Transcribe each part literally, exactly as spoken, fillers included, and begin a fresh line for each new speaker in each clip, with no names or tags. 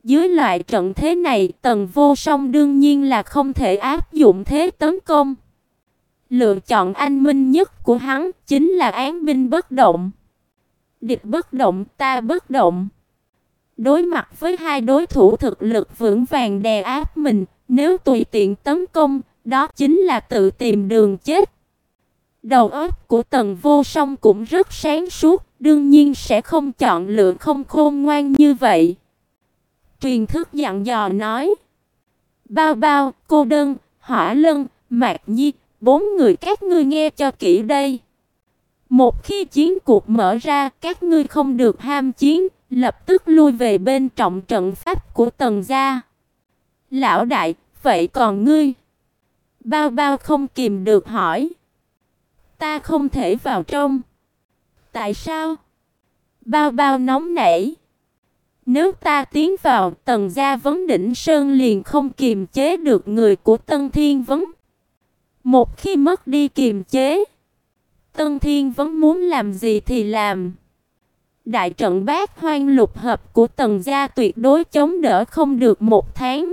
Dưới loại trận thế này, Tần Vô Song đương nhiên là không thể áp dụng thế tấn công. Lựa chọn anh minh nhất của hắn chính là án binh bất động. Địch bất động, ta bất động. Đối mặt với hai đối thủ thực lực vững vàng đè áp mình, nếu tùy tiện tấn công, đó chính là tự tìm đường chết. Đầu óc của Tần Vô Song cũng rất sáng suốt, đương nhiên sẽ không chọn lựa không khôn ngoan như vậy. Truyền thức dặn dò nói: Bao Bao, Cô Đơn, Hỏa Lân, Mạc Nhi, bốn người các ngươi nghe cho kỹ đây. Một khi chiến cuộc mở ra, các ngươi không được ham chiến, lập tức lui về bên trọng trận pháp của Tần gia. Lão đại, vậy còn ngươi? Bao Bao không kìm được hỏi. Ta không thể vào trong. Tại sao? Bao Bao nóng nảy. Nếu ta tiến vào, Tần gia Vấn Đỉnh Sơn liền không kiềm chế được người của Tân Thiên Vấn. Một khi mất đi kiềm chế, Tân Thiên Vấn muốn làm gì thì làm. Đại trận Bát Hoang lục hợp của Tần gia tuyệt đối chống đỡ không được một tháng.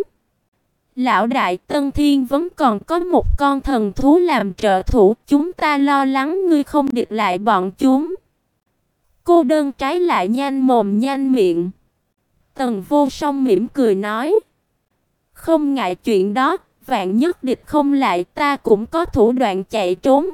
Lão đại, Tân Thiên Vấn còn có một con thần thú làm trợ thủ, chúng ta lo lắng ngươi không địch lại bọn chúng. Cô Đơn trái lại nhanh mồm nhanh miệng. Tần Vô Song mỉm cười nói: Không ngại chuyện đó, vạn nhất địch không lại, ta cũng có thủ đoạn chạy trốn.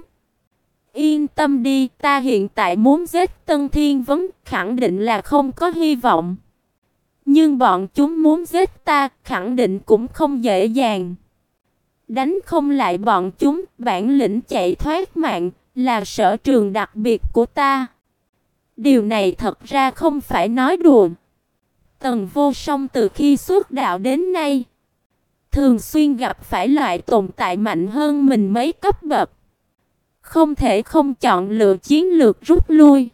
Yên tâm đi, ta hiện tại muốn giết Tân Thiên Vấn, khẳng định là không có hy vọng. Nhưng bọn chúng muốn giết ta, khẳng định cũng không dễ dàng. Đánh không lại bọn chúng, bản lĩnh chạy thoát mạng là sở trường đặc biệt của ta. Điều này thật ra không phải nói đùa. Tần Vô Song từ khi xuất đạo đến nay, thường xuyên gặp phải loại tồn tại mạnh hơn mình mấy cấp bậc. Không thể không chọn lựa chiến lược rút lui.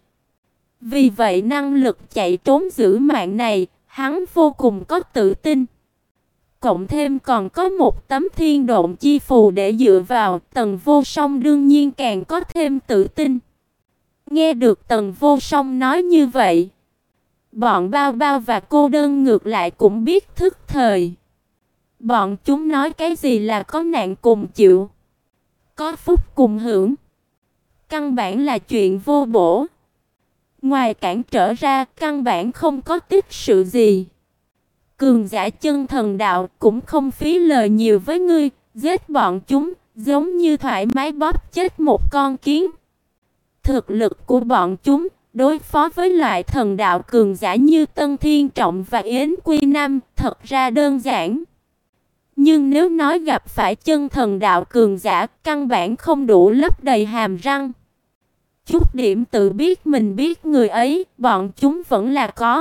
Vì vậy năng lực chạy trốn giữ mạng này, hắn vô cùng có tự tin. Cộng thêm còn có một tấm thiên độn chi phù để dựa vào, Tần Vô Song đương nhiên càng có thêm tự tin. Nghe được Tần Vô Song nói như vậy, bọn Bao Bao và Cô Đơn ngược lại cũng biết thức thời. Bọn chúng nói cái gì là có nạn cùng chịu, có phúc cùng hưởng. Căn bản là chuyện vô bổ. Ngoài cản trở ra, căn bản không có tích sự gì. Cường giả chân thần đạo cũng không phí lời nhiều với ngươi, giết bọn chúng giống như thoải mái bóp chết một con kiến. Thực lực của bọn chúng đối phó với loại thần đạo cường giả như Tân Thiên Trọng và Yến Quy Nam thật ra đơn giản. Nhưng nếu nói gặp phải chân thần đạo cường giả, căn bản không đủ lấp đầy hàm răng. Chút điểm tự biết mình biết người ấy, bọn chúng vẫn là có.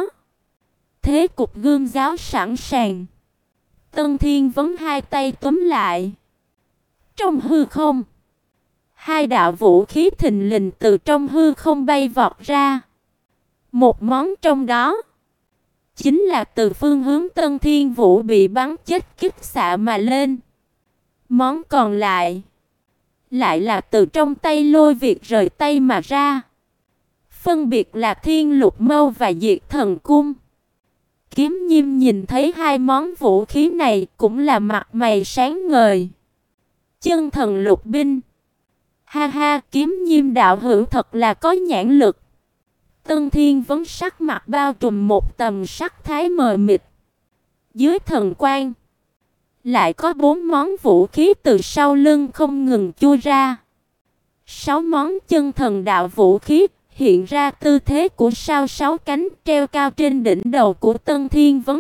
Thế cục gươm giáo sẵn sàng. Tân Thiên Vấn hai tay túm lại. Trong hư không, hai đạo vũ khí thình lình từ trong hư không bay vọt ra. Một món trong đó chính là từ phương hướng Tân Thiên Vũ bị bắn chết kích xạ mà lên. Món còn lại lại là từ trong tay Lôi Việt rời tay mà ra. Phân biệt là Thiên Lục Mâu và Diệt Thần Cung. Kiếm Nhiêm nhìn thấy hai món vũ khí này cũng là mặt mày sáng ngời. Chân thần lục binh. Ha ha, Kiếm Nhiêm đạo hữu thật là có nhãn lực. Tân Thiên Vấn sắc mặt bao trùm một tầng sắc thái mờ mịt. Dưới thần quang lại có bốn món vũ khí từ sau lưng không ngừng chui ra. Sáu món chân thần đạo vũ khí hiện ra tư thế của sao sáu cánh treo cao trên đỉnh đầu của Tân Thiên Vấn.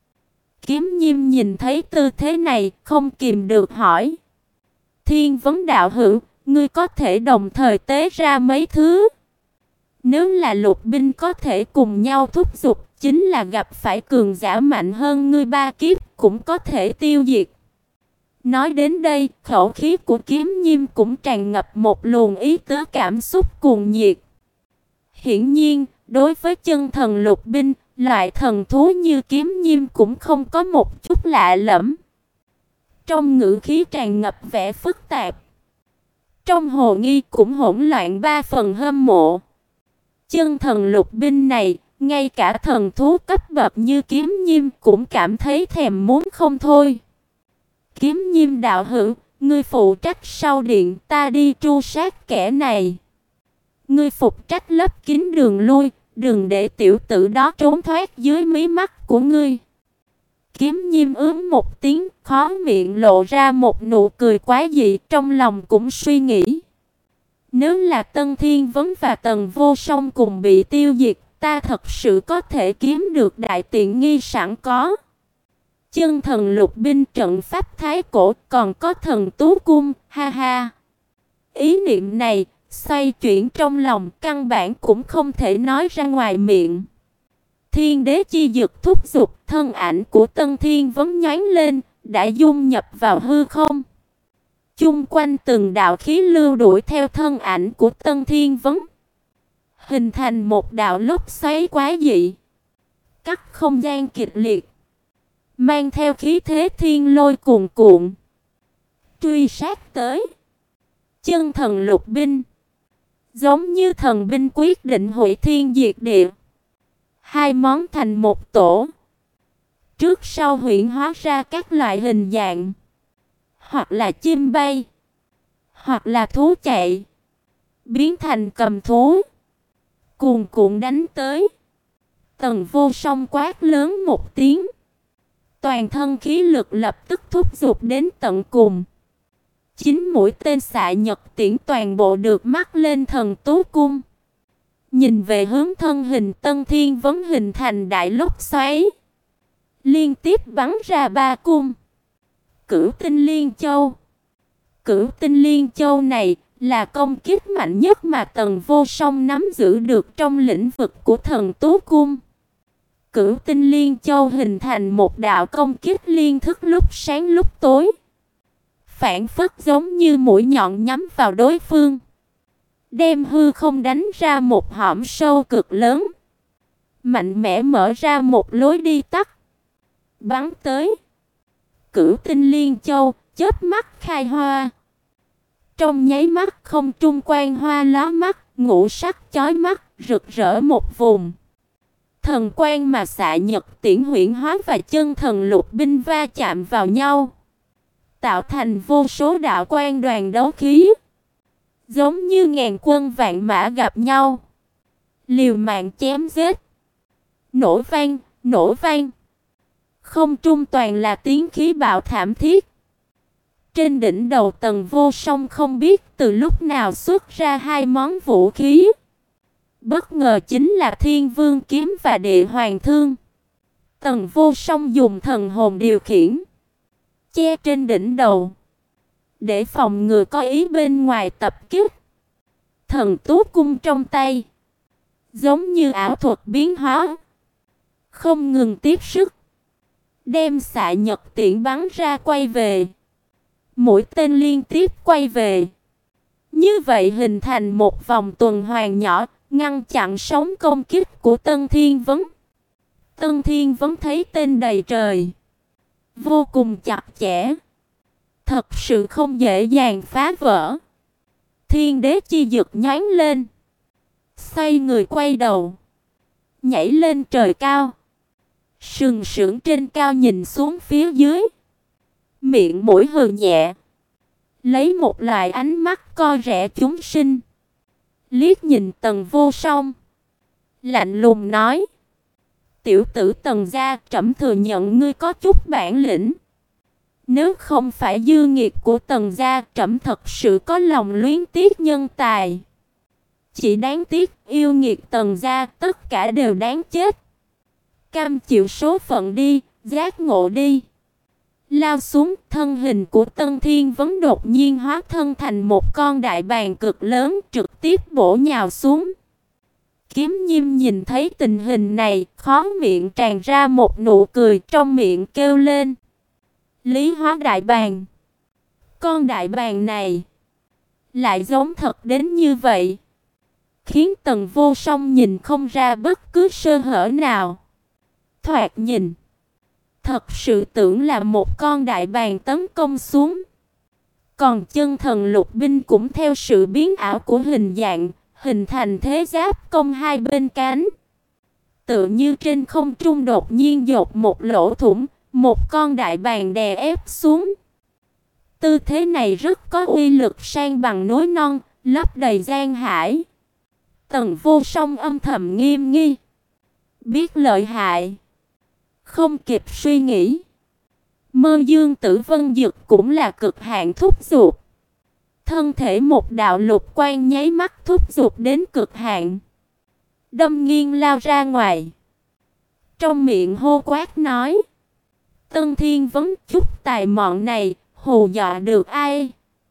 Kiếm Nhiêm nhìn thấy tư thế này không kìm được hỏi: Thiên Vấn đạo hữu, ngươi có thể đồng thời tế ra mấy thứ? Nếu là lục binh có thể cùng nhau thúc giục, chính là gặp phải cường giả mạnh hơn ngươi ba kiếp cũng có thể tiêu diệt. Nói đến đây, khẩu khí của Kiếm Nhiêm cũng tràn ngập một luồng ý tứ cảm xúc cuồng nhiệt. Hiển nhiên, đối với chân thần lục binh, loại thần thú như Kiếm Nhiêm cũng không có một chút lạ lẫm. Trong ngữ khí tràn ngập vẻ phức tạp, trong hồ nghi cũng hỗn loạn ba phần hâm mộ. Chân thần lục binh này, Ngay cả thần thú cấp bậc như kiếm nhiêm cũng cảm thấy thèm muốn không thôi. Kiếm nhiêm đạo hữu, ngươi phụ trách sau điện, ta đi tru sát kẻ này. Ngươi phục trách lấp kín đường lui, đừng để tiểu tử đó trốn thoát dưới mí mắt của ngươi. Kiếm nhiêm ướm một tiếng, khó miệng lộ ra một nụ cười quái dị, trong lòng cũng suy nghĩ. Nếu là Tân Thiên Vấn và Tần Vô Song cùng bị tiêu diệt, ta thật sự có thể kiếm được đại tiện nghi sẵn có. Chân thần lục binh trận pháp thái cổ, còn có thần tú cung, ha ha. Ý niệm này xoay chuyển trong lòng, căn bản cũng không thể nói ra ngoài miệng. Thiên đế chi dực thúc giục, thân ảnh của Tân Thiên Vấn nhoáng lên, đã dung nhập vào hư không. Chung quanh từng đạo khí lưu đuổi theo thân ảnh của Tân Thiên Vấn, hình thành một đạo lốc xoáy quái dị, cắt không gian kịch liệt, mang theo khí thế thiên lôi cuồn cuộn, truy sát tới. Chân thần lục binh, giống như thần binh quyết định hủy thiên diệt địa, hai món thành một tổ, trước sau huyễn hóa ra các loại hình dạng, hoặc là chim bay, hoặc là thú chạy, biến thành cầm thú, cuồn cuộn đánh tới. Tần Vô Song quát lớn một tiếng, toàn thân khí lực lập tức thúc giục đến tận cùng. Chín mũi tên xạ nhật tiễn toàn bộ được mắc lên thần tú cung, nhìn về hướng thân hình Tân Thiên Vấn hình thành đại lốc xoáy, liên tiếp bắn ra ba cung. Cửu Tinh Liên Châu. Cửu Tinh Liên Châu này là công kích mạnh nhất mà Tần Vô Song nắm giữ được trong lĩnh vực của thần tú cung. Cửu Tinh Liên Châu hình thành một đạo công kích liên thức lúc sáng lúc tối, phản phất giống như mũi nhọn nhắm vào đối phương, đem hư không đánh ra một hõm sâu cực lớn, mạnh mẽ mở ra một lối đi tắt, bắn tới. Cửu Tinh Liên Châu chớp mắt khai hoa, trong nháy mắt không trung quang hoa lóa mắt, ngũ sắc chói mắt, rực rỡ một vùng. Thần quang mà xạ nhật tiễn huyễn hóa và chân thần lục binh va chạm vào nhau, tạo thành vô số đạo quang đoàn đấu khí, giống như ngàn quân vạn mã gặp nhau, liều mạng chém giết. Nổ vang, nổ vang. Không trung toàn là tiếng khí bạo thảm thiết. Trên đỉnh đầu Tần Vô Song không biết từ lúc nào xuất ra hai món vũ khí. Bất ngờ chính là Thiên Vương kiếm và Địa Hoàng thương. Tần Vô Song dùng thần hồn điều khiển, che trên đỉnh đầu, để phòng ngừa có ý bên ngoài tập kích. Thần tú cung trong tay, giống như ảo thuật biến hóa, không ngừng tiếp sức, đem xạ nhật tiễn bắn ra quay về. Mũi tên liên tiếp quay về, như vậy hình thành một vòng tuần hoàn nhỏ, ngăn chặn sóng công kích của Tân Thiên Vấn. Tân Thiên Vấn thấy tên đầy trời, vô cùng chặt chẽ, thật sự không dễ dàng phá vỡ. Thiên đế chi dực nhoáng lên, xoay người quay đầu, nhảy lên trời cao, sừng sững trên cao nhìn xuống phía dưới, miệng mũi hừ nhẹ, lấy một loại ánh mắt co rẻ chúng sinh, liếc nhìn Tần Vô Song, lạnh lùng nói: "Tiểu tử Tần gia, trẫm thừa nhận ngươi có chút bản lĩnh. Nếu không phải dư nghiệt của Tần gia, trẫm thật sự có lòng luyến tiếc nhân tài. Chỉ đáng tiếc yêu nghiệt Tần gia, tất cả đều đáng chết. Cam chịu số phận đi, giác ngộ đi." Lao xuống, thân hình của Tân Thiên Vấn đột nhiên hóa thân thành một con đại bàng cực lớn, trực tiếp bổ nhào xuống. Kiếm Nhiêm nhìn thấy tình hình này, khóe miệng tràn ra một nụ cười, trong miệng kêu lên: "Lý hóa đại bàng." Con đại bàng này lại giống thật đến như vậy, khiến Tần Vô Song nhìn không ra bất cứ sơ hở nào. Thoạt nhìn, thật sự tưởng là một con đại bàng tấn công xuống. Còn chân thần lục binh cũng theo sự biến ảo của hình dạng, hình thành thế giáp công hai bên cánh. tựa như trên không trung đột nhiên dột một lỗ thủng, một con đại bàng đè ép xuống. Tư thế này rất có uy lực san bằng núi non, lấp đầy gian hải. Tần Vô Song âm thầm nghiêm nghi, biết lợi hại, không kịp suy nghĩ. Mơ Dương Tử Vân Dực cũng là cực hạn thúc giục. Thân thể một đạo lục quang nháy mắt thúc giục đến cực hạn, đâm nghiêng lao ra ngoài. Trong miệng hô quát nói: Tân Thiên Vấn, chút tài mọn này hù dọa được ai?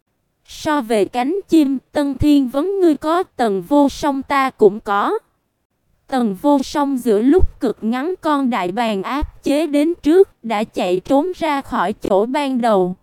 So về cánh chim, Tân Thiên Vấn ngươi có, Tần Vô Song ta cũng có. Tần Vô Song giữa lúc cực ngắn con đại bàng áp chế đến trước, đã chạy trốn ra khỏi chỗ ban đầu.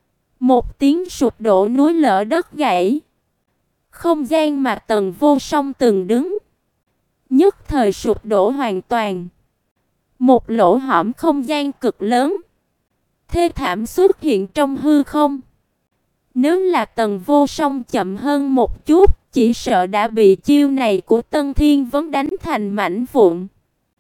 Một tiếng sụp đổ núi lở đất gãy. Không gian mà Tần Vô Song từng đứng, nhất thời sụp đổ hoàn toàn. Một lỗ hổng không gian cực lớn, thê thảm xuất hiện trong hư không. Nếu là Tần Vô Song chậm hơn một chút, chỉ sợ đã bị chiêu này của Tân Thiên Vấn đánh thành mảnh vụn.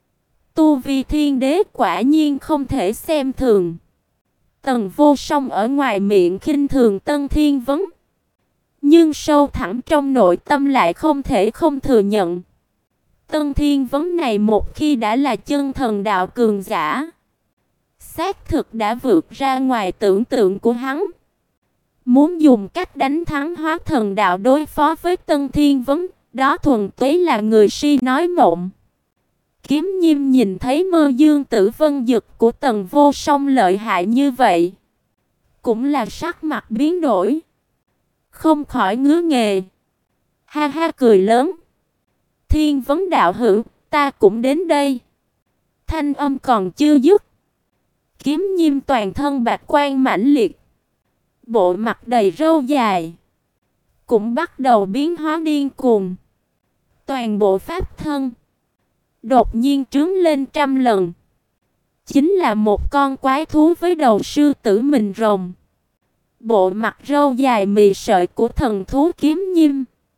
Tu vi thiên đế quả nhiên không thể xem thường. Tần Vô Song ở ngoài miệng khinh thường Tân Thiên Vấn, nhưng sâu thẳm trong nội tâm lại không thể không thừa nhận. Tân Thiên Vấn này một khi đã là chân thần đạo cường giả, xác thực đã vượt ra ngoài tưởng tượng của hắn. Muốn dùng cách đánh thắng Hóa Thần Đạo đối phó với Tân Thiên Vấn, đó thuần túy là người si nói mộng. Kiếm Nhiêm nhìn thấy Mơ Dương Tử Vân Dực của Tần Vô Song lợi hại như vậy, cũng là sắc mặt biến đổi, không khỏi ngứa nghề. Ha ha cười lớn: Thiên Vấn đạo hữu, ta cũng đến đây. Thanh âm còn chưa dứt, Kiếm Nhiêm toàn thân bạch quang mãnh liệt, bộ mặt đầy râu dài cũng bắt đầu biến hóa điên cuồng. Toàn bộ pháp thân đột nhiên trướng lên trăm lần, chính là một con quái thú với đầu sư tử mình rồng. Bộ mặt râu dài mì sợi của thần thú Kiếm Nhiêm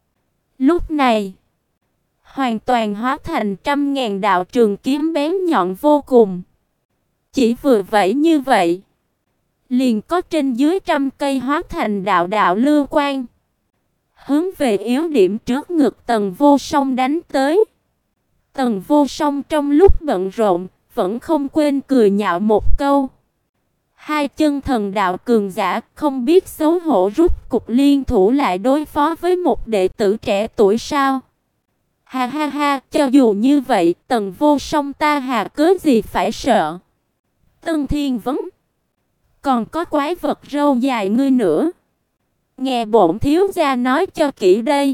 lúc này hoàn toàn hóa thành trăm ngàn đạo trường kiếm bén nhọn vô cùng. Chỉ vừa vẫy như vậy, liền có trên dưới trăm cây hóa thành đạo đạo lưu quang, hướng về yếu điểm trước ngực Tần Vô Song đánh tới. Tần Vô Song trong lúc bận rộn vẫn không quên cười nhạo một câu: hai chân thần đạo cường giả không biết xấu hổ rút cục liên thủ lại đối phó với một đệ tử trẻ tuổi sao? Ha ha ha, cho dù như vậy, Tần Vô Song ta hà cớ gì phải sợ? Tân Thiên Vấn, còn có quái vật râu dài ngươi nữa. Nghe bổn thiếu gia nói cho kỹ đây.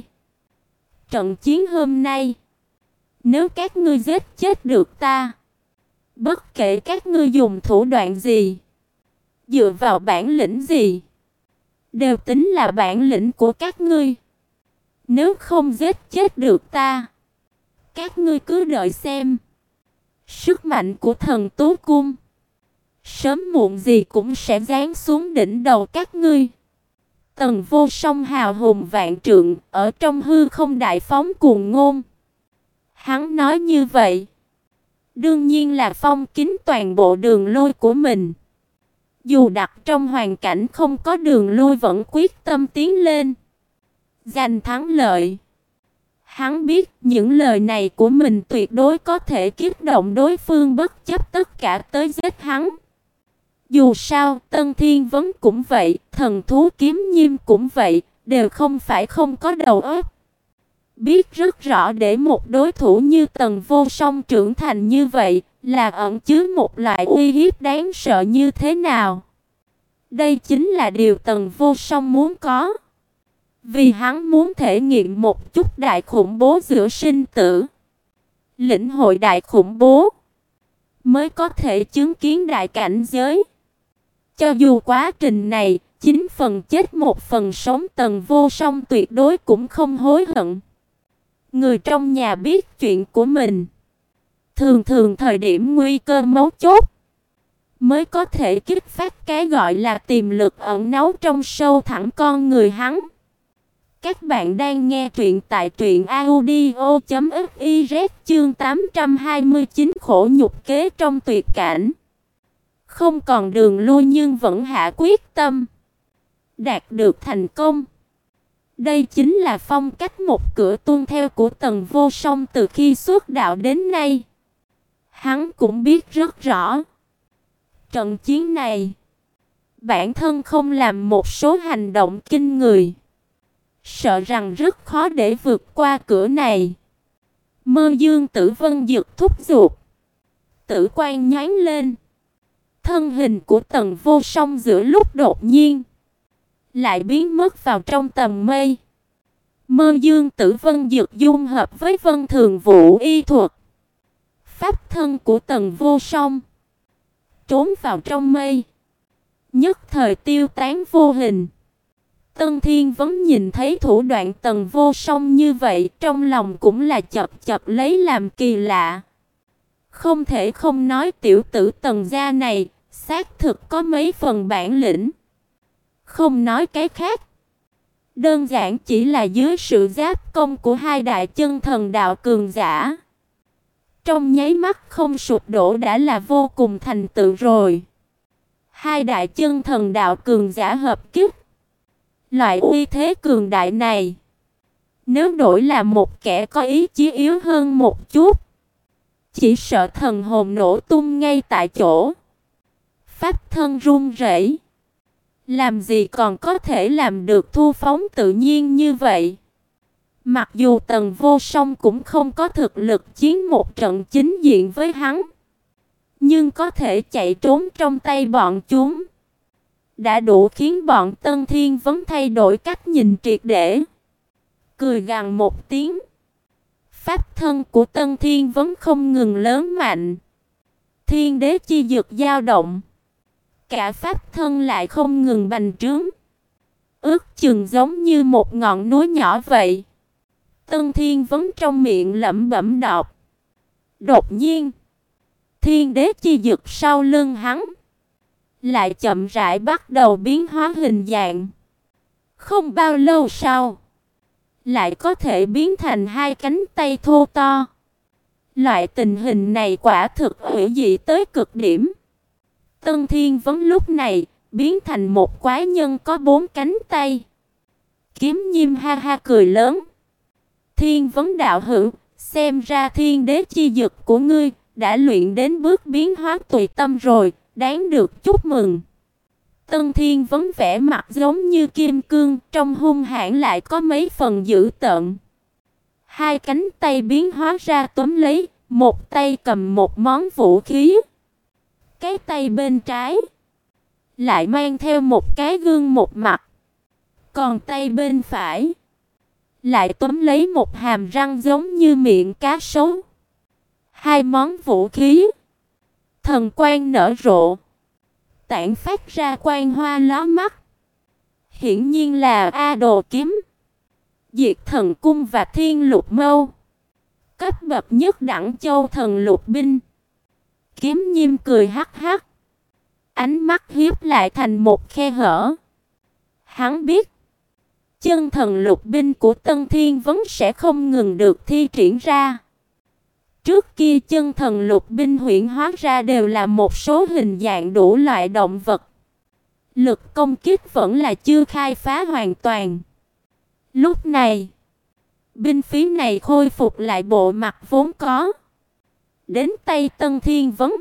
Trận chiến hôm nay, nếu các ngươi giết chết được ta, bất kể các ngươi dùng thủ đoạn gì, dựa vào bản lĩnh gì, đều tính là bản lĩnh của các ngươi. Nếu không giết chết được ta, các ngươi cứ đợi xem. Sức mạnh của Thần Tú Cung sớm muộn gì cũng sẽ giáng xuống đỉnh đầu các ngươi. Tần Vô Song hào hùng vạn trượng, ở trong hư không đại phóng cuồng ngôn. Hắn nói như vậy, đương nhiên là phong kín toàn bộ đường lui của mình. Dù đặt trong hoàn cảnh không có đường lui vẫn quyết tâm tiến lên, giành thắng lợi. Hắn biết những lời này của mình tuyệt đối có thể kích động đối phương bất chấp tất cả tới giết hắn. Dù sao, Tân Thiên Vấn cũng vậy, thần thú Kiếm Nhiêm cũng vậy, đều không phải không có đầu óc. Biết rất rõ để một đối thủ như Tần Vô Song trưởng thành như vậy, là ẩn chứa một loại uy hiếp đáng sợ như thế nào. Đây chính là điều Tần Vô Song muốn có. Vì hắn muốn thể nghiệm một chút đại khủng bố giữa sinh tử. Lĩnh hội đại khủng bố, mới có thể chứng kiến đại cảnh giới. Cho dù quá trình này, chín phần chết một phần sống, Tần Vô Song tuyệt đối cũng không hối hận. Người trong nhà biết chuyện của mình, thường thường thời điểm nguy cơ mấu chốt, mới có thể kích phát cái gọi là tiềm lực ẩn náu trong sâu thẳm con người hắn. Các bạn đang nghe truyện tại truyện audio chấm fiz chương tám trăm hai mươi chín khổ nhục kế trong tuyệt cảnh. Không còn đường lui nhưng vẫn hạ quyết tâm. Đạt được thành công. Đây chính là phong cách một cửa tuân theo của Tần Vô Song từ khi xuất đạo đến nay. Hắn cũng biết rất rõ. Trận chiến này, bản thân không làm một số hành động kinh người, sợ rằng rất khó để vượt qua cửa này. Mơ Dương Tử Vân giật thúc giục, tử quang nhoáng lên. Thân hình của Tần Vô Song giữa lúc đột nhiên lại biến mất vào trong tầng mây. Mơ Dương Tử Vân dược dung hợp với Vân Thường Vũ y thuật. Pháp thân của Tần Vô Song trốn vào trong mây, nhất thời tiêu tán vô hình. Tân Thiên Vấn nhìn thấy thủ đoạn Tần Vô Song như vậy, trong lòng cũng là chập chập lấy làm kỳ lạ. Không thể không nói tiểu tử Tần gia này xác thực có mấy phần bản lĩnh. Không nói cái khác, đơn giản chỉ là dưới sự giáp công của hai đại chân thần đạo cường giả, trong nháy mắt không sụp đổ đã là vô cùng thành tựu rồi. Hai đại chân thần đạo cường giả hợp kích, loại uy thế cường đại này, nếu đổi là một kẻ có ý chí yếu hơn một chút, chỉ sợ thần hồn nổ tung ngay tại chỗ, pháp thân run rẩy. Làm gì còn có thể làm được thu phóng tự nhiên như vậy. Mặc dù Tần Vô Song cũng không có thực lực chiến một trận chính diện với hắn, nhưng có thể chạy trốn trong tay bọn chúng đã đủ khiến bọn Tân Thiên Vấn thay đổi cách nhìn triệt để. Cười gằn một tiếng, pháp thân của Tân Thiên Vấn không ngừng lớn mạnh. Thiên đế chi dược dao động, cả pháp thân lại không ngừng bành trướng, ước chừng giống như một ngọn núi nhỏ vậy. Tân Thiên Vấn trong miệng lẩm bẩm đọc. Đột nhiên, thiên đế chi dược sau lưng hắn lại chậm rãi bắt đầu biến hóa hình dạng. Không bao lâu sau, lại có thể biến thành hai cánh tay thô to. Loại tình hình này quả thực hủy dị tới cực điểm. Tân Thiên Vấn lúc này biến thành một quái nhân có bốn cánh tay. Kiếm Nhiêm ha ha cười lớn. Thiên Vấn đạo hữu, xem ra thiên đế chi dực của ngươi đã luyện đến bước biến hóa tùy tâm rồi, đáng được chúc mừng. Tân Thiên Vấn vẻ mặt giống như kim cương, trong hung hãn lại có mấy phần dữ tợn. Hai cánh tay biến hóa ra túm lấy, một tay cầm một món vũ khí. Cái tay bên trái lại mang theo một cái gương một mặt, còn tay bên phải lại túm lấy một hàm răng giống như miệng cá sấu. Hai món vũ khí thần quang nở rộ, tản phát ra quang hoa lóa mắt. Hiển nhiên là A Đồ kiếm, Diệt Thần cung và Thiên Lục mâu, cấp bậc nhất đẳng châu thần lục binh. Kiếm Nhiêm cười hắc hắc, ánh mắt hiếp lại thành một khe hở. Hắn biết chân thần lục binh của Tân Thiên Vấn sẽ không ngừng được thi triển ra. Trước kia chân thần lục binh huyễn hóa ra đều là một số hình dạng đủ loại động vật. Lực công kích vẫn là chưa khai phá hoàn toàn. Lúc này, binh khí này khôi phục lại bộ mặt vốn có. Đến tay Tân Thiên Vấn,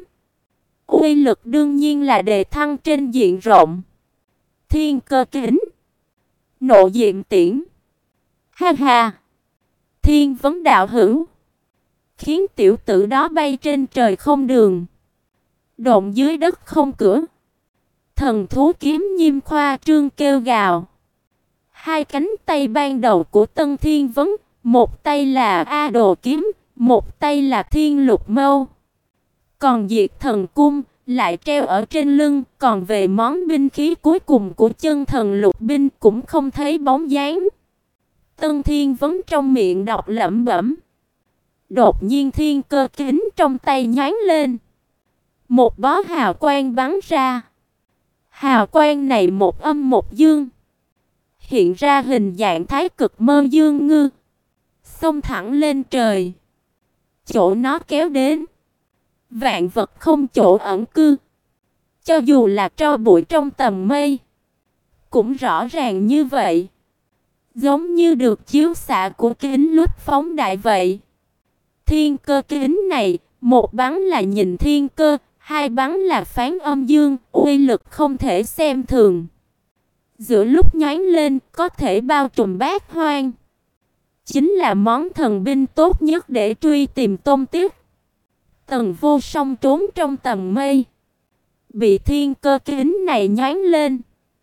uy lực đương nhiên là đề thăng trên diện rộng. Thiên cơ kính, nộ diệm tiễn. Ha ha, Thiên Vấn đạo hữu, khiến tiểu tử đó bay trên trời không đường, độn dưới đất không cửa. Thần thú Kiếm Nhiêm khoa trương kêu gào. Hai cánh tay ban đầu của Tân Thiên Vấn, một tay là A Đồ kiếm, một tay là Thiên Lục mâu, còn Diệt Thần cung lại treo ở trên lưng. Còn về món binh khí cuối cùng của chân thần lục binh cũng không thấy bóng dáng. Tân Thiên Vấn trong miệng đọc lẩm bẩm. Đột nhiên thiên cơ kính trong tay nhoáng lên, một bó hào quang bắn ra. Hào quang này một âm một dương, hiện ra hình dạng thái cực mơ dương ngư, xông thẳng lên trời. Chỗ nó kéo đến, vạn vật không chỗ ẩn cư. Cho dù là tro bụi trong tầng mây, cũng rõ ràng như vậy, giống như được chiếu xạ của kính lúp phóng đại vậy. Thiên cơ kính này, một bắn là nhìn thiên cơ, hai bắn là phán âm dương, uy lực không thể xem thường. Giữa lúc nhoáng lên, có thể bao trùm bát hoang. Chính là món thần binh tốt nhất để truy tìm tông tích. Tần Vô Song trốn trong tầng mây, bị thiên cơ kính này nhoáng lên,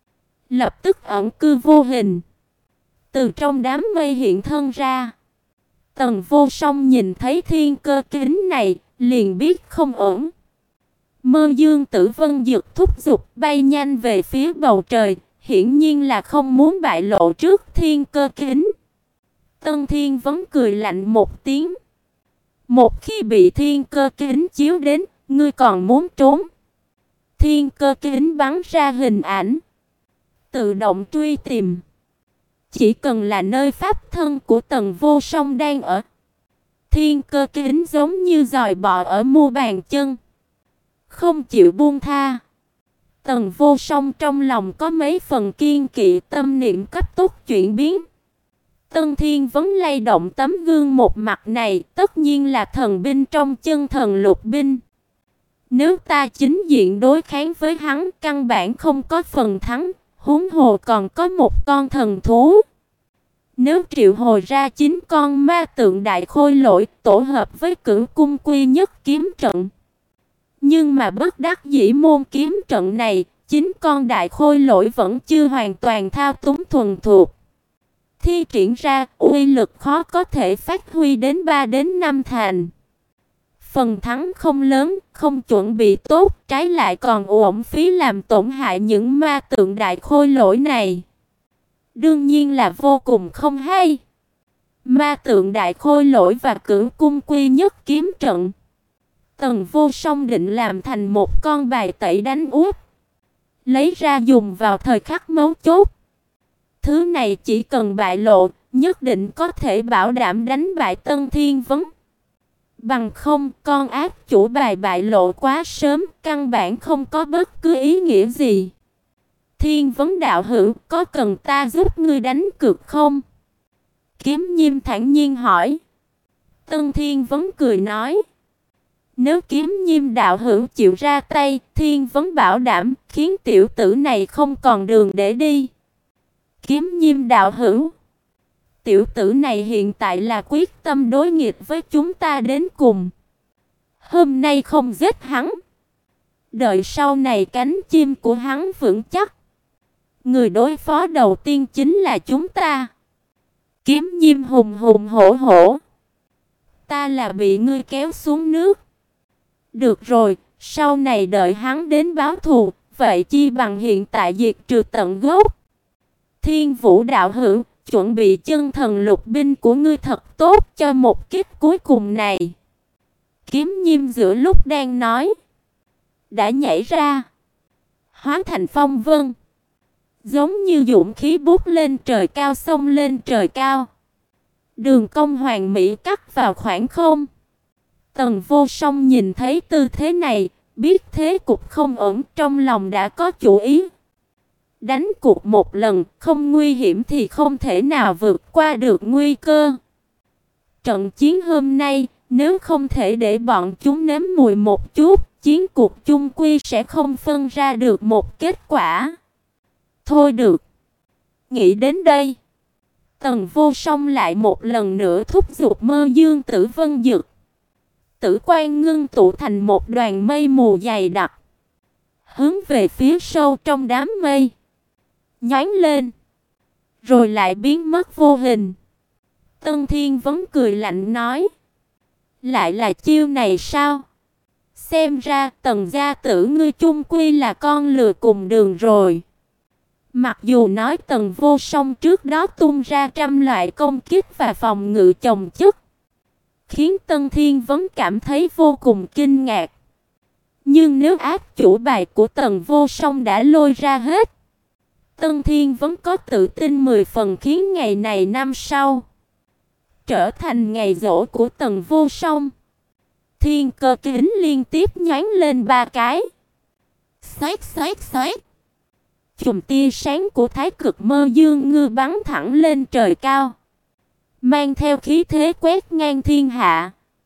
lập tức ẩn cư vô hình, từ trong đám mây hiện thân ra. Tần Vô Song nhìn thấy thiên cơ kính này, liền biết không ổn. Mơ Dương Tử Vân Dực thúc giục bay nhanh về phía bầu trời, hiển nhiên là không muốn bại lộ trước thiên cơ kính. Tân Thiên Vấn cười lạnh một tiếng. Một khi bị thiên cơ kính chiếu đến, ngươi còn muốn trốn? Thiên cơ kính bắn ra hình ảnh, tự động truy tìm. Chỉ cần là nơi pháp thân của Tần Vô Song đang ở, thiên cơ kính giống như giòi bọ ở mu bàn chân, không chịu buông tha. Tần Vô Song trong lòng có mấy phần kiên kỵ, tâm niệm cấp tốc chuyển biến. Tân Thiên Vấn lay động tấm gương một mặt này, tất nhiên là thần binh trong chân thần lục binh. Nếu ta chính diện đối kháng với hắn, căn bản không có phần thắng, huống hồ còn có một con thần thú. Nếu triệu hồi ra chín con ma tượng đại khôi lỗi, tổ hợp với Cửu Cung Quy Nhất kiếm trận. Nhưng mà bất đắc dĩ môn kiếm trận này, chín con đại khôi lỗi vẫn chưa hoàn toàn thao túng thuần thục. Thi triển ra, uy lực khó có thể phát huy đến ba đến năm thành. Phần thắng không lớn, không chuẩn bị tốt, trái lại còn uổng phí làm tổn hại những ma tượng đại khôi lỗi này. Đương nhiên là vô cùng không hay. Ma tượng đại khôi lỗi và Cửu Cung Quy Nhất kiếm trận, Tần Vô Song định làm thành một con bài tẩy đánh úp, lấy ra dùng vào thời khắc mấu chốt. Thứ này chỉ cần bại lộ, nhất định có thể bảo đảm đánh bại Tân Thiên Vấn. Bằng không, con ác chủ bài bại lộ quá sớm, căn bản không có bất cứ ý nghĩa gì. Thiên Vấn đạo hữu, có cần ta giúp ngươi đánh cược không? Kiếm Nhiêm thản nhiên hỏi. Tân Thiên Vấn cười nói. Nếu Kiếm Nhiêm đạo hữu chịu ra tay, Thiên Vấn bảo đảm khiến tiểu tử này không còn đường để đi. Kiếm Nhiêm đạo hữu, tiểu tử này hiện tại là quyết tâm đối nghịch với chúng ta đến cùng. Hôm nay không giết hắn, đợi sau này cánh chim của hắn vững chắc, người đối phó đầu tiên chính là chúng ta. Kiếm Nhiêm hùng hùng hổ hổ. Ta là bị ngươi kéo xuống nước. Được rồi, sau này đợi hắn đến báo thù, vậy chi bằng hiện tại diệt trừ tận gốc. Thiên Vũ đạo hữu, chuẩn bị chân thần lục binh của ngươi thật tốt cho một kích cuối cùng này. Kiếm Nhiêm giữa lúc đang nói, đã nhảy ra, hóa thành phong vân, giống như dũng khí bút lên trời cao, xông lên trời cao. Đường cong hoàn mỹ cắt vào khoảng không. Tần Vô Song nhìn thấy tư thế này, biết thế cục không ổn, trong lòng đã có chủ ý. Đánh cuộc một lần, không nguy hiểm thì không thể nào vượt qua được nguy cơ. Trận chiến hôm nay, nếu không thể để bọn chúng nếm mùi một chút, chiến cuộc chung quy sẽ không phân ra được một kết quả. Thôi được. Nghĩ đến đây, Tần Vô Song lại một lần nữa thúc giục Mơ Dương Tử Vân Dực. Tử quan ngưng tụ thành một đoàn mây mù dày đặc, hướng về phía sâu trong đám mây, nhoáng lên, rồi lại biến mất vô hình. Tân Thiên Vấn cười lạnh nói, lại là chiêu này sao? Xem ra Tần gia tử ngươi chung quy là con lừa cùng đường rồi. Mặc dù nói Tần Vô Song trước đó tung ra trăm loại công kích và phòng ngự chồng chất, khiến Tân Thiên Vấn cảm thấy vô cùng kinh ngạc. Nhưng nếu ác chủ bài của Tần Vô Song đã lôi ra hết, Tân Thiên vẫn có tự tin mười phần khiến ngày này năm sau trở thành ngày giỗ của Tần Vô Song. Thiên cơ kính liên tiếp nhoáng lên ba cái. Xoát xoát xoát. Chùm tia sáng của Thái Cực Mơ Dương Ngư bắn thẳng lên trời cao, mang theo khí thế quét ngang thiên hạ,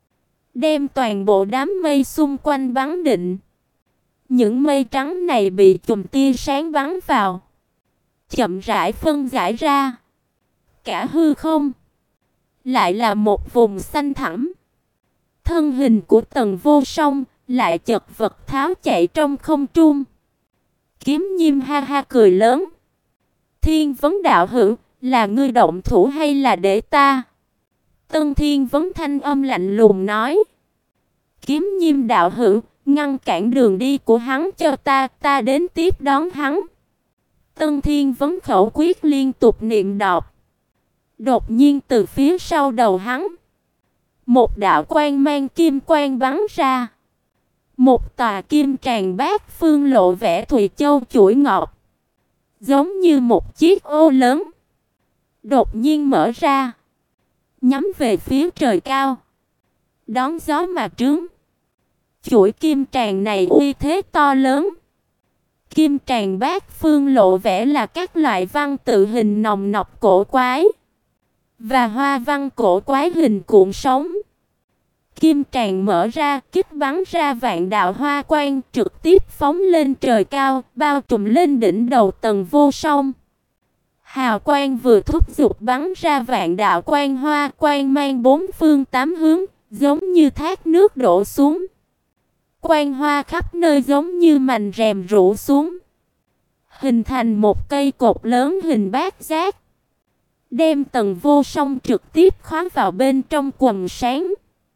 đem toàn bộ đám mây xung quanh bắn định. Những mây trắng này bị chùm tia sáng bắn vào, chậm rãi phân giải ra. Cả hư không lại là một vùng xanh thẳm. Thân hình của Tần Vô Song lại chật vật tháo chạy trong không trung. Kiếm Nhiêm ha ha cười lớn. Thiên Vấn đạo hữu, là ngươi động thủ hay là để ta? Tân Thiên Vấn thanh âm lạnh lùng nói. Kiếm Nhiêm đạo hữu, ngăn cản đường đi của hắn cho ta, ta đến tiếp đón hắn. Tân Thiên Vấn khẩu quyết liên tục niệm đọc. Đột nhiên từ phía sau đầu hắn, một đạo quang mang kim quang bắn ra. Một tòa kim tràng bát phương lộ vẻ thùy châu chuỗi ngọc, giống như một chiếc ô lớn, đột nhiên mở ra, nhắm về phía trời cao, đón gió mà trướng. Chuỗi kim tràng này uy thế to lớn. Kim tràng bát phương lộ vẻ là các loại văn tự hình nòng nọc cổ quái và hoa văn cổ quái hình cuộn sóng. Kim tràng mở ra, kích bắn ra vạn đạo hoa quang, trực tiếp phóng lên trời cao, bao trùm lên đỉnh đầu Tần Vô Song. Hào quang vừa thúc giục bắn ra vạn đạo quang hoa, quang mang bốn phương tám hướng, giống như thác nước đổ xuống. Quang hoa khắp nơi giống như mành rèm rủ xuống, hình thành một cây cột lớn hình bát giác, đem Tần Vô Song trực tiếp khóa vào bên trong quần sáng.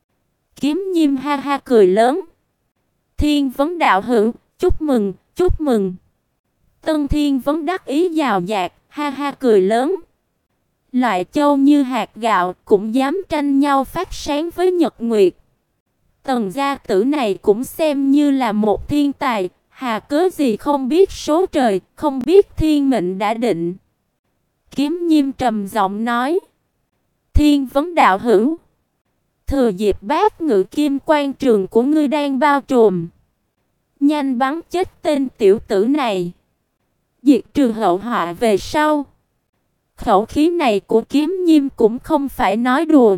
Kiếm Nhiêm ha ha cười lớn. Thiên Vấn đạo hữu, chúc mừng, chúc mừng. Tân Thiên Vấn đắc ý giàu dạt, ha ha cười lớn. Loại châu như hạt gạo cũng dám tranh nhau phát sáng với nhật nguyệt. Tần gia tử này cũng xem như là một thiên tài, hà cớ gì không biết số trời, không biết thiên mệnh đã định. Kiếm Nhiêm trầm giọng nói. Thiên Vấn đạo hữu, thừa dịp bát ngự kim quan trường của ngươi đang bao trùm, nhanh bắn chết tên tiểu tử này, diệt trừ hậu họa về sau. Khẩu khí này của Kiếm Nhiêm cũng không phải nói đùa.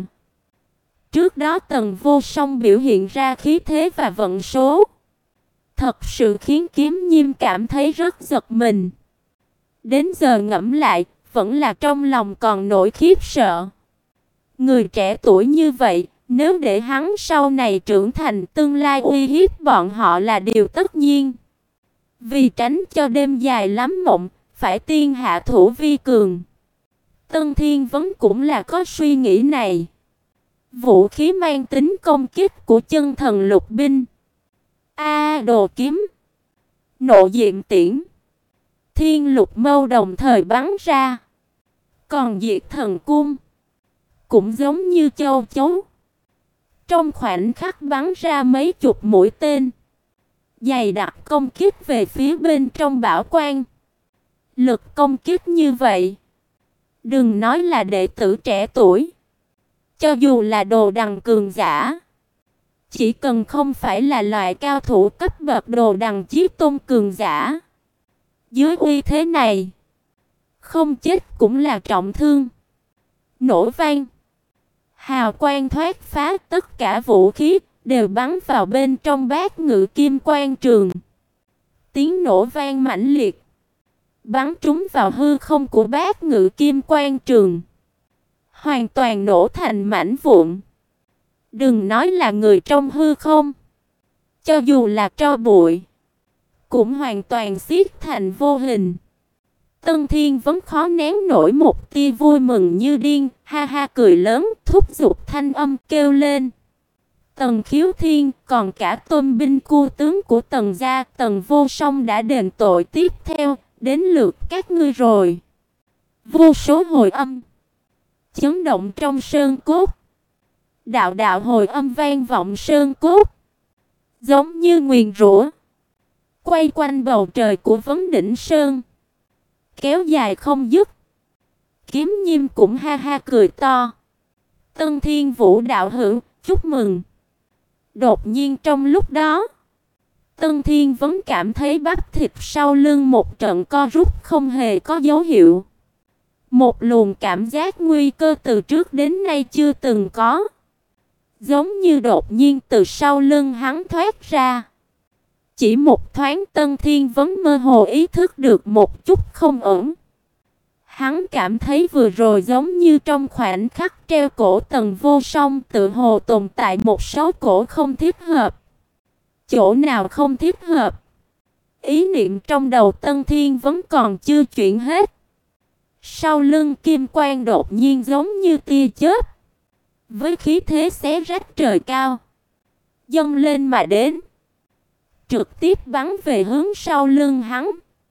Trước đó Tần Vô Song biểu hiện ra khí thế và vận số, thật sự khiến Kiếm Nhiêm cảm thấy rất giật mình. Đến giờ ngẫm lại, vẫn là trong lòng còn nỗi khiếp sợ. Người trẻ tuổi như vậy, nếu để hắn sau này trưởng thành, tương lai uy hiếp bọn họ là điều tất nhiên. Vì tránh cho đêm dài lắm mộng, phải tiên hạ thủ vi cường. Tân Thiên Vấn cũng là có suy nghĩ này. Vũ khí mang tính công kích của chân thần lục binh, A đồ kiếm, nộ diệm tiễn, thiên lục mâu đồng thời bắn ra. Còn diệt thần cung cũng giống như châu chấu, trong khoảnh khắc bắn ra mấy chục mũi tên, dày đặc công kích về phía bên trong bảo quan. Lực công kích như vậy, đừng nói là đệ tử trẻ tuổi, cho dù là đồ đằng cường giả, chỉ cần không phải là loại cao thủ cấp bậc đồ đằng chí tôn cường giả, dưới uy thế này, không chết cũng là trọng thương. Nổ vang, hào quang thoát phá, tất cả vũ khí đều bắn vào bên trong bát ngự kim quan trường. Tiếng nổ vang mãnh liệt, bắn trúng vào hư không của bát ngự kim quan trường, hoàn toàn nổ thành mảnh vụn. Đừng nói là người trong hư không, cho dù là tro bụi, cũng hoàn toàn xiết thành vô hình. Tân Thiên Vấn khó nén nổi một tia vui mừng như điên, ha ha cười lớn, thúc giục thanh âm kêu lên. Tần Khiếu Thiên, còn cả tôn binh cua tướng của Tần gia, Tần Vô Song đã đền tội, tiếp theo, đến lượt các ngươi rồi. Vô số hồi âm chấn động trong sơn cốt. Đạo đạo hồi âm vang vọng sơn cốt, giống như nguyền rủa, quay quanh bầu trời của Vấn Đỉnh Sơn. kéo dài không dứt. Kiếm Nhiêm cũng ha ha cười to. Tân Thiên Vũ đạo hữu, chúc mừng. Đột nhiên trong lúc đó, Tân Thiên vẫn cảm thấy bắp thịt sau lưng một trận co rút không hề có dấu hiệu. Một luồng cảm giác nguy cơ từ trước đến nay chưa từng có, giống như đột nhiên từ sau lưng hắn thoát ra. Chỉ một thoáng Tân Thiên vẫn mơ hồ ý thức được một chút không ổn. Hắn cảm thấy vừa rồi giống như trong khoảnh khắc treo cổ Tần Vô Song tự hồ tồn tại một số cổ không thích hợp. Chỗ nào không thích hợp? Ý niệm trong đầu Tân Thiên vẫn còn chưa chuyển hết. Sau lưng kim quang đột nhiên giống như tia chớp, với khí thế xé rách trời cao, dâng lên mà đến, trực tiếp bắn về hướng sau lưng hắn.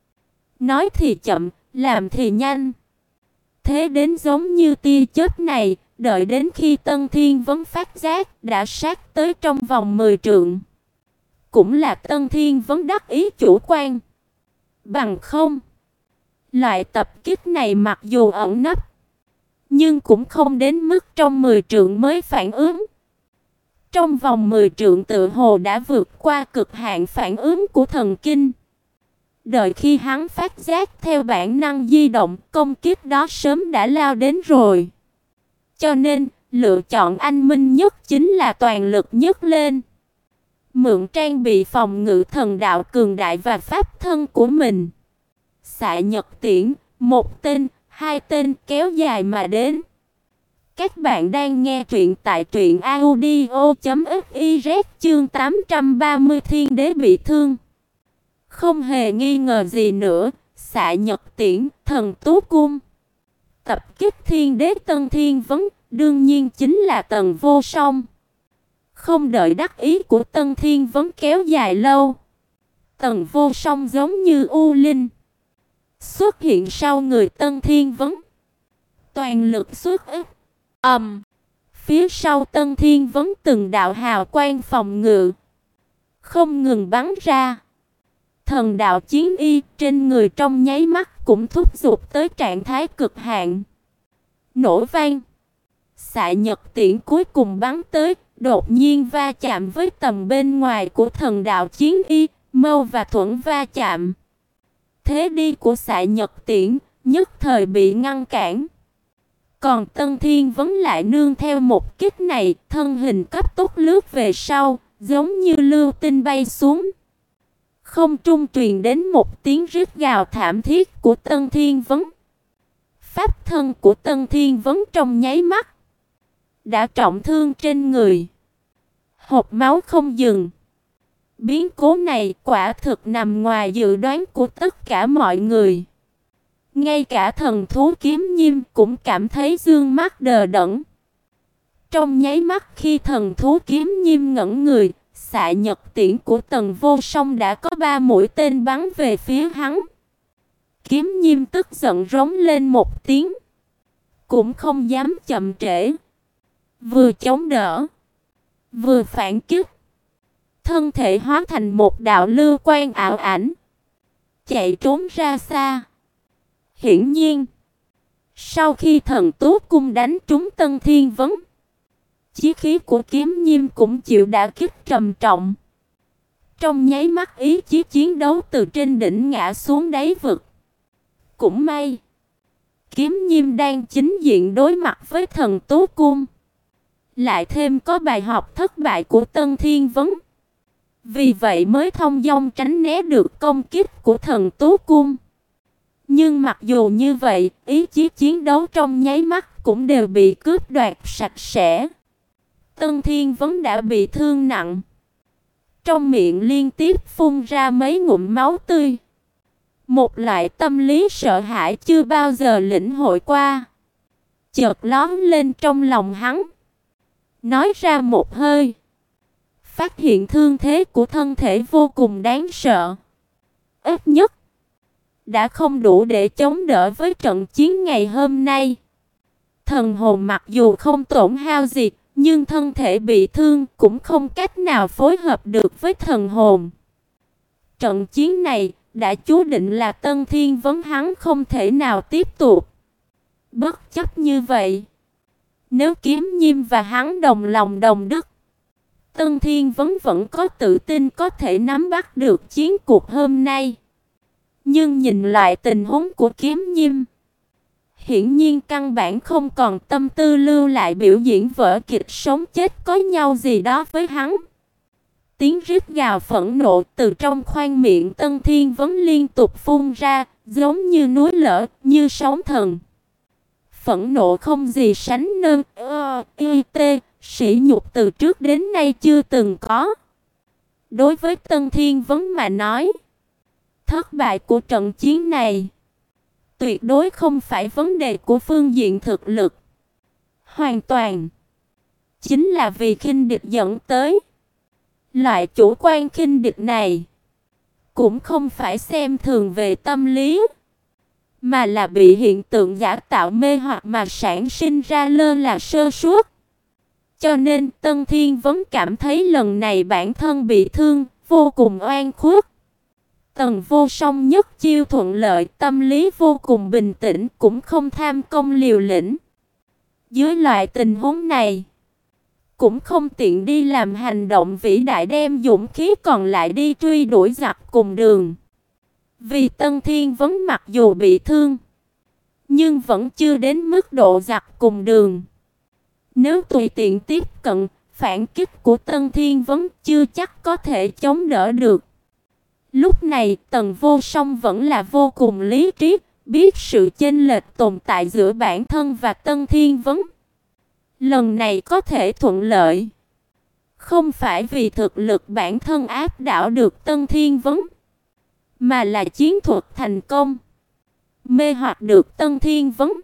Nói thì chậm, làm thì nhanh. Thế đến giống như tia chớp này, đợi đến khi Tân Thiên Vấn phát giác, đã sát tới trong vòng mười trượng. Cũng là Tân Thiên Vấn đắc ý chủ quan. Bằng không, loại tập kích này mặc dù ẩn nấp, nhưng cũng không đến mức trong mười trượng mới phản ứng. Trong vòng mười trượng tự hồ đã vượt qua cực hạn phản ứng của thần kinh. Đợi khi hắn phát giác theo bản năng di động, công kích đó sớm đã lao đến rồi. Cho nên, lựa chọn anh minh nhất chính là toàn lực nhất lên. Mượn trang bị phòng ngự thần đạo cường đại và pháp thân của mình. Xạ nhật tiễn, một tên, hai tên kéo dài mà đến. Các bạn đang nghe truyện tại truyện audio chấm fiz chương tám trăm ba mươi Thiên Đế bị thương. Không hề nghi ngờ gì nữa, xạ nhật tiễn, thần tú cung. Tập kích Thiên Đế Tân Thiên Vấn, đương nhiên chính là Tần Vô Song. Không đợi đắc ý của Tân Thiên Vấn kéo dài lâu, Tần Vô Song giống như U Linh xuất hiện sau người Tân Thiên Vấn, toàn lực xuất ích. Ầm, um, phía sau Tân Thiên Vấn từng đạo hào quang phòng ngự không ngừng bắn ra. Thần đạo chiến y trên người trong nháy mắt cũng thúc giục tới trạng thái cực hạn. Nổ vang, xạ nhật tiễn cuối cùng bắn tới, đột nhiên va chạm với tầm bên ngoài của thần đạo chiến y, mâu và thuẫn va chạm. Thế đi của xạ nhật tiễn nhất thời bị ngăn cản. Còn Tân Thiên Vấn lại nương theo một kích này, thân hình cấp tốc lướt về sau, giống như lưu tinh bay xuống. Không trung truyền đến một tiếng rít gào thảm thiết của Tân Thiên Vấn. Pháp thân của Tân Thiên Vấn trong nháy mắt đã trọng thương trên người, hộc máu không dừng. Biến cố này quả thực nằm ngoài dự đoán của tất cả mọi người. Ngay cả thần thú Kiếm Nhiêm cũng cảm thấy dương mắt đờ đẫn. Trong nháy mắt khi thần thú Kiếm Nhiêm ngẩn người, xạ nhật tiễn của Tần Vô Song đã có ba mũi tên bắn về phía hắn. Kiếm Nhiêm tức giận rống lên một tiếng, cũng không dám chậm trễ, vừa chống đỡ, vừa phản kích. Thân thể hóa thành một đạo lưu quang ảo ảnh, chạy trốn ra xa. Hiển nhiên, sau khi thần tú cung đánh trúng Tân Thiên Vấn, chí khí của Kiếm Nhiêm cũng chịu đả kích trầm trọng. Trong nháy mắt ý chí chiến đấu từ trên đỉnh ngã xuống đáy vực. Cũng may, Kiếm Nhiêm đang chính diện đối mặt với thần tú cung, lại thêm có bài học thất bại của Tân Thiên Vấn, vì vậy mới thông dong tránh né được công kích của thần tú cung. Nhưng mặc dù như vậy, ý chí chiến đấu trong nháy mắt cũng đều bị cướp đoạt sạch sẽ. Tân Thiên Vấn đã bị thương nặng, trong miệng liên tiếp phun ra mấy ngụm máu tươi. Một loại tâm lý sợ hãi chưa bao giờ lĩnh hội qua chợt lóe lên trong lòng hắn. Nói ra một hơi, phát hiện thương thế của thân thể vô cùng đáng sợ. Ít nhất đã không đủ để chống đỡ với trận chiến ngày hôm nay. Thần hồn mặc dù không tổn hao gì, nhưng thân thể bị thương cũng không cách nào phối hợp được với thần hồn. Trận chiến này, đã chú định là Tân Thiên Vấn hắn không thể nào tiếp tục. Bất chấp như vậy, nếu Kiếm Nhiêm và hắn đồng lòng đồng đức, Tân Thiên Vấn vẫn có tự tin có thể nắm bắt được chiến cuộc hôm nay. Nhưng nhìn lại tình huống của Kiếm Nhiêm, hiển nhiên căn bản không còn tâm tư lưu lại biểu diễn vở kịch sống chết có nhau gì đó với hắn. Tiếng rít gào phẫn nộ từ trong khoang miệng Tân Thiên Vấn liên tục phun ra, giống như núi lở, như sóng thần. Phẫn nộ không gì sánh nơn, ơ, y, tê, sỉ nhục từ trước đến nay chưa từng có. Đối với Tân Thiên Vấn mà nói, thất bại của trận chiến này tuyệt đối không phải vấn đề của phương diện thực lực. Hoàn toàn chính là vì khinh địch dẫn tới. Loại chủ quan khinh địch này cũng không phải xem thường về tâm lý, mà là bị hiện tượng giả tạo mê hoặc mà sản sinh ra lơ là sơ suất. Cho nên Tân Thiên Vấn cảm thấy lần này bản thân bị thương, vô cùng oan khuất. Tần Vô Song nhất chiêu thuận lợi, tâm lý vô cùng bình tĩnh, cũng không tham công liều lĩnh. Dưới loại tình huống này, cũng không tiện đi làm hành động vĩ đại đem dũng khí còn lại đi truy đuổi giặc cùng đường. Vì Tân Thiên Vấn mặc dù bị thương, nhưng vẫn chưa đến mức độ giặc cùng đường. Nếu tùy tiện tiếp cận, phản kích của Tân Thiên Vấn chưa chắc có thể chống đỡ được. Lúc này Tần Vô Song vẫn là vô cùng lý trí, biết sự chênh lệch tồn tại giữa bản thân và Tân Thiên Vấn. Lần này có thể thuận lợi, không phải vì thực lực bản thân áp đảo được Tân Thiên Vấn, mà là chiến thuật thành công, mê hoặc được Tân Thiên Vấn.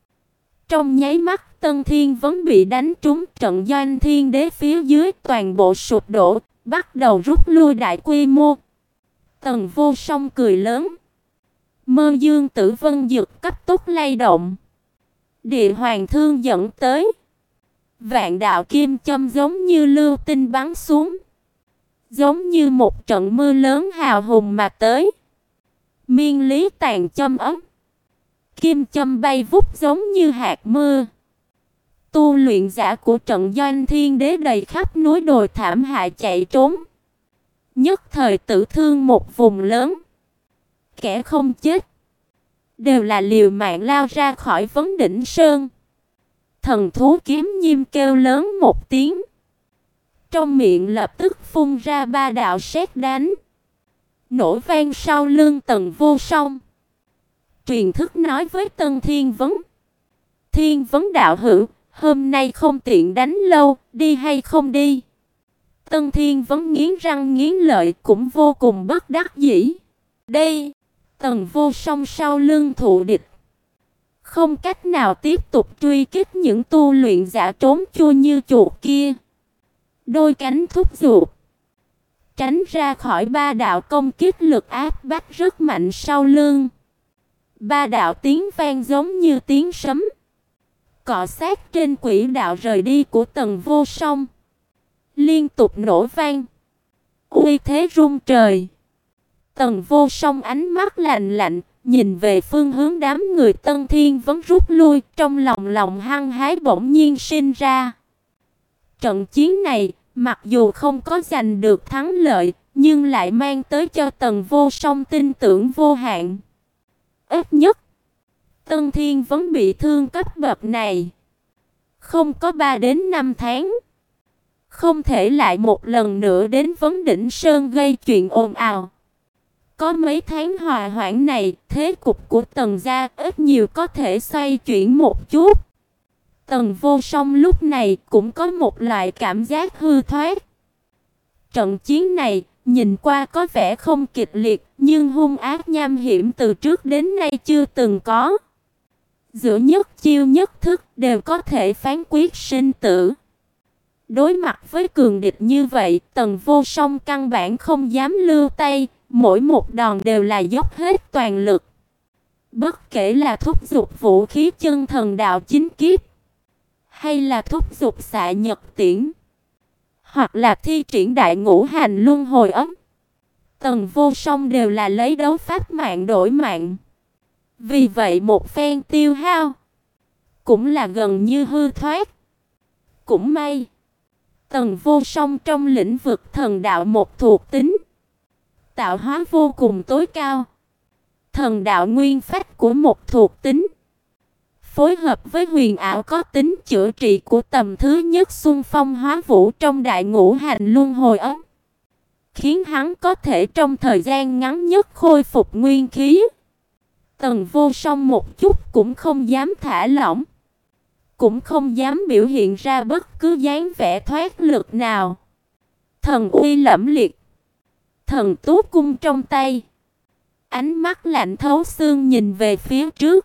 Trong nháy mắt Tân Thiên Vấn bị đánh trúng, trận doanh thiên đế phía dưới toàn bộ sụp đổ, bắt đầu rút lui đại quy mô. Tần Vô Song cười lớn. Mơ Dương Tử Vân Dực cấp tốc lay động. Địa Hoàng Thương dẫn tới. Vạn đạo kim châm giống như lưu tinh bắn xuống, giống như một trận mưa lớn hào hùng mà tới. Miên lý tàn châm ấm, kim châm bay vút giống như hạt mưa. Tu luyện giả của trận doanh thiên đế đầy khắp núi đồi thảm hại chạy trốn, nhất thời tử thương một vùng lớn. Kẻ không chết đều là liều mạng lao ra khỏi vấn đỉnh sơn. Thần thú Kiếm Nhiêm kêu lớn một tiếng, trong miệng lập tức phun ra ba đạo sét đánh, nổ vang sau lưng Tần Vô Song. Truyền thức nói với Tân Thiên Vấn: Thiên Vấn đạo hữu, hôm nay không tiện đánh lâu, đi hay không đi? Tân Thiên Vấn nghiến răng nghiến lợi, cũng vô cùng bất đắc dĩ. Đây, Tần Vô Song sau lưng thụ địch, không cách nào tiếp tục truy kích những tu luyện giả trốn chui như chuột kia. Đôi cánh thúc giục, tránh ra khỏi ba đạo công kích lực áp bách rất mạnh sau lưng. Ba đạo tiếng vang giống như tiếng sấm, cọ sát trên quỹ đạo rời đi của Tần Vô Song, liên tục nổ vang, uy thế rung trời. Tần Vô Song ánh mắt lạnh lạnh, nhìn về phương hướng đám người Tân Thiên Vấn rút lui, trong lòng lòng hăng hái bỗng nhiên sinh ra. Trận chiến này, mặc dù không có giành được thắng lợi, nhưng lại mang tới cho Tần Vô Song tin tưởng vô hạn. Ít nhất, Tân Thiên Vấn bị thương cấp bậc này, không có ba đến năm tháng, không thể lại một lần nữa đến vấn đỉnh sơn gây chuyện ồn ào. Có mấy tháng hòa hoãn này, thế cục của Tần gia ít nhiều có thể xoay chuyển một chút. Tần Vô Song lúc này cũng có một loại cảm giác hư thoát. Trận chiến này nhìn qua có vẻ không kịch liệt, nhưng hung ác nham hiểm từ trước đến nay chưa từng có. Giữa nhất chiêu nhất thức đều có thể phán quyết sinh tử. Đối mặt với cường địch như vậy, Tần Vô Song căn bản không dám lưu tay, mỗi một đòn đều là dốc hết toàn lực. Bất kể là thúc giục vũ khí chân thần đạo chính kiếp, hay là thúc giục xạ nhật tiễn, hoặc là thi triển đại ngũ hành luân hồi ấm, Tần Vô Song đều là lấy đấu pháp mạng đổi mạng. Vì vậy một phen tiêu hao cũng là gần như hư thoát. Cũng may, Tần Vô Song trong lĩnh vực thần đạo một thuộc tính, tạo hóa vô cùng tối cao. Thần đạo nguyên phách của một thuộc tính, phối hợp với huyền ảo có tính chữa trị của tầm thứ nhất xung phong hóa vũ trong đại ngũ hành luân hồi ấm, khiến hắn có thể trong thời gian ngắn nhất khôi phục nguyên khí. Tần Vô Song một chút cũng không dám thả lỏng, cũng không dám biểu hiện ra bất cứ dáng vẻ thoát lực nào. Thần uy lẫm liệt, thần tú cung trong tay, ánh mắt lạnh thấu xương nhìn về phía trước.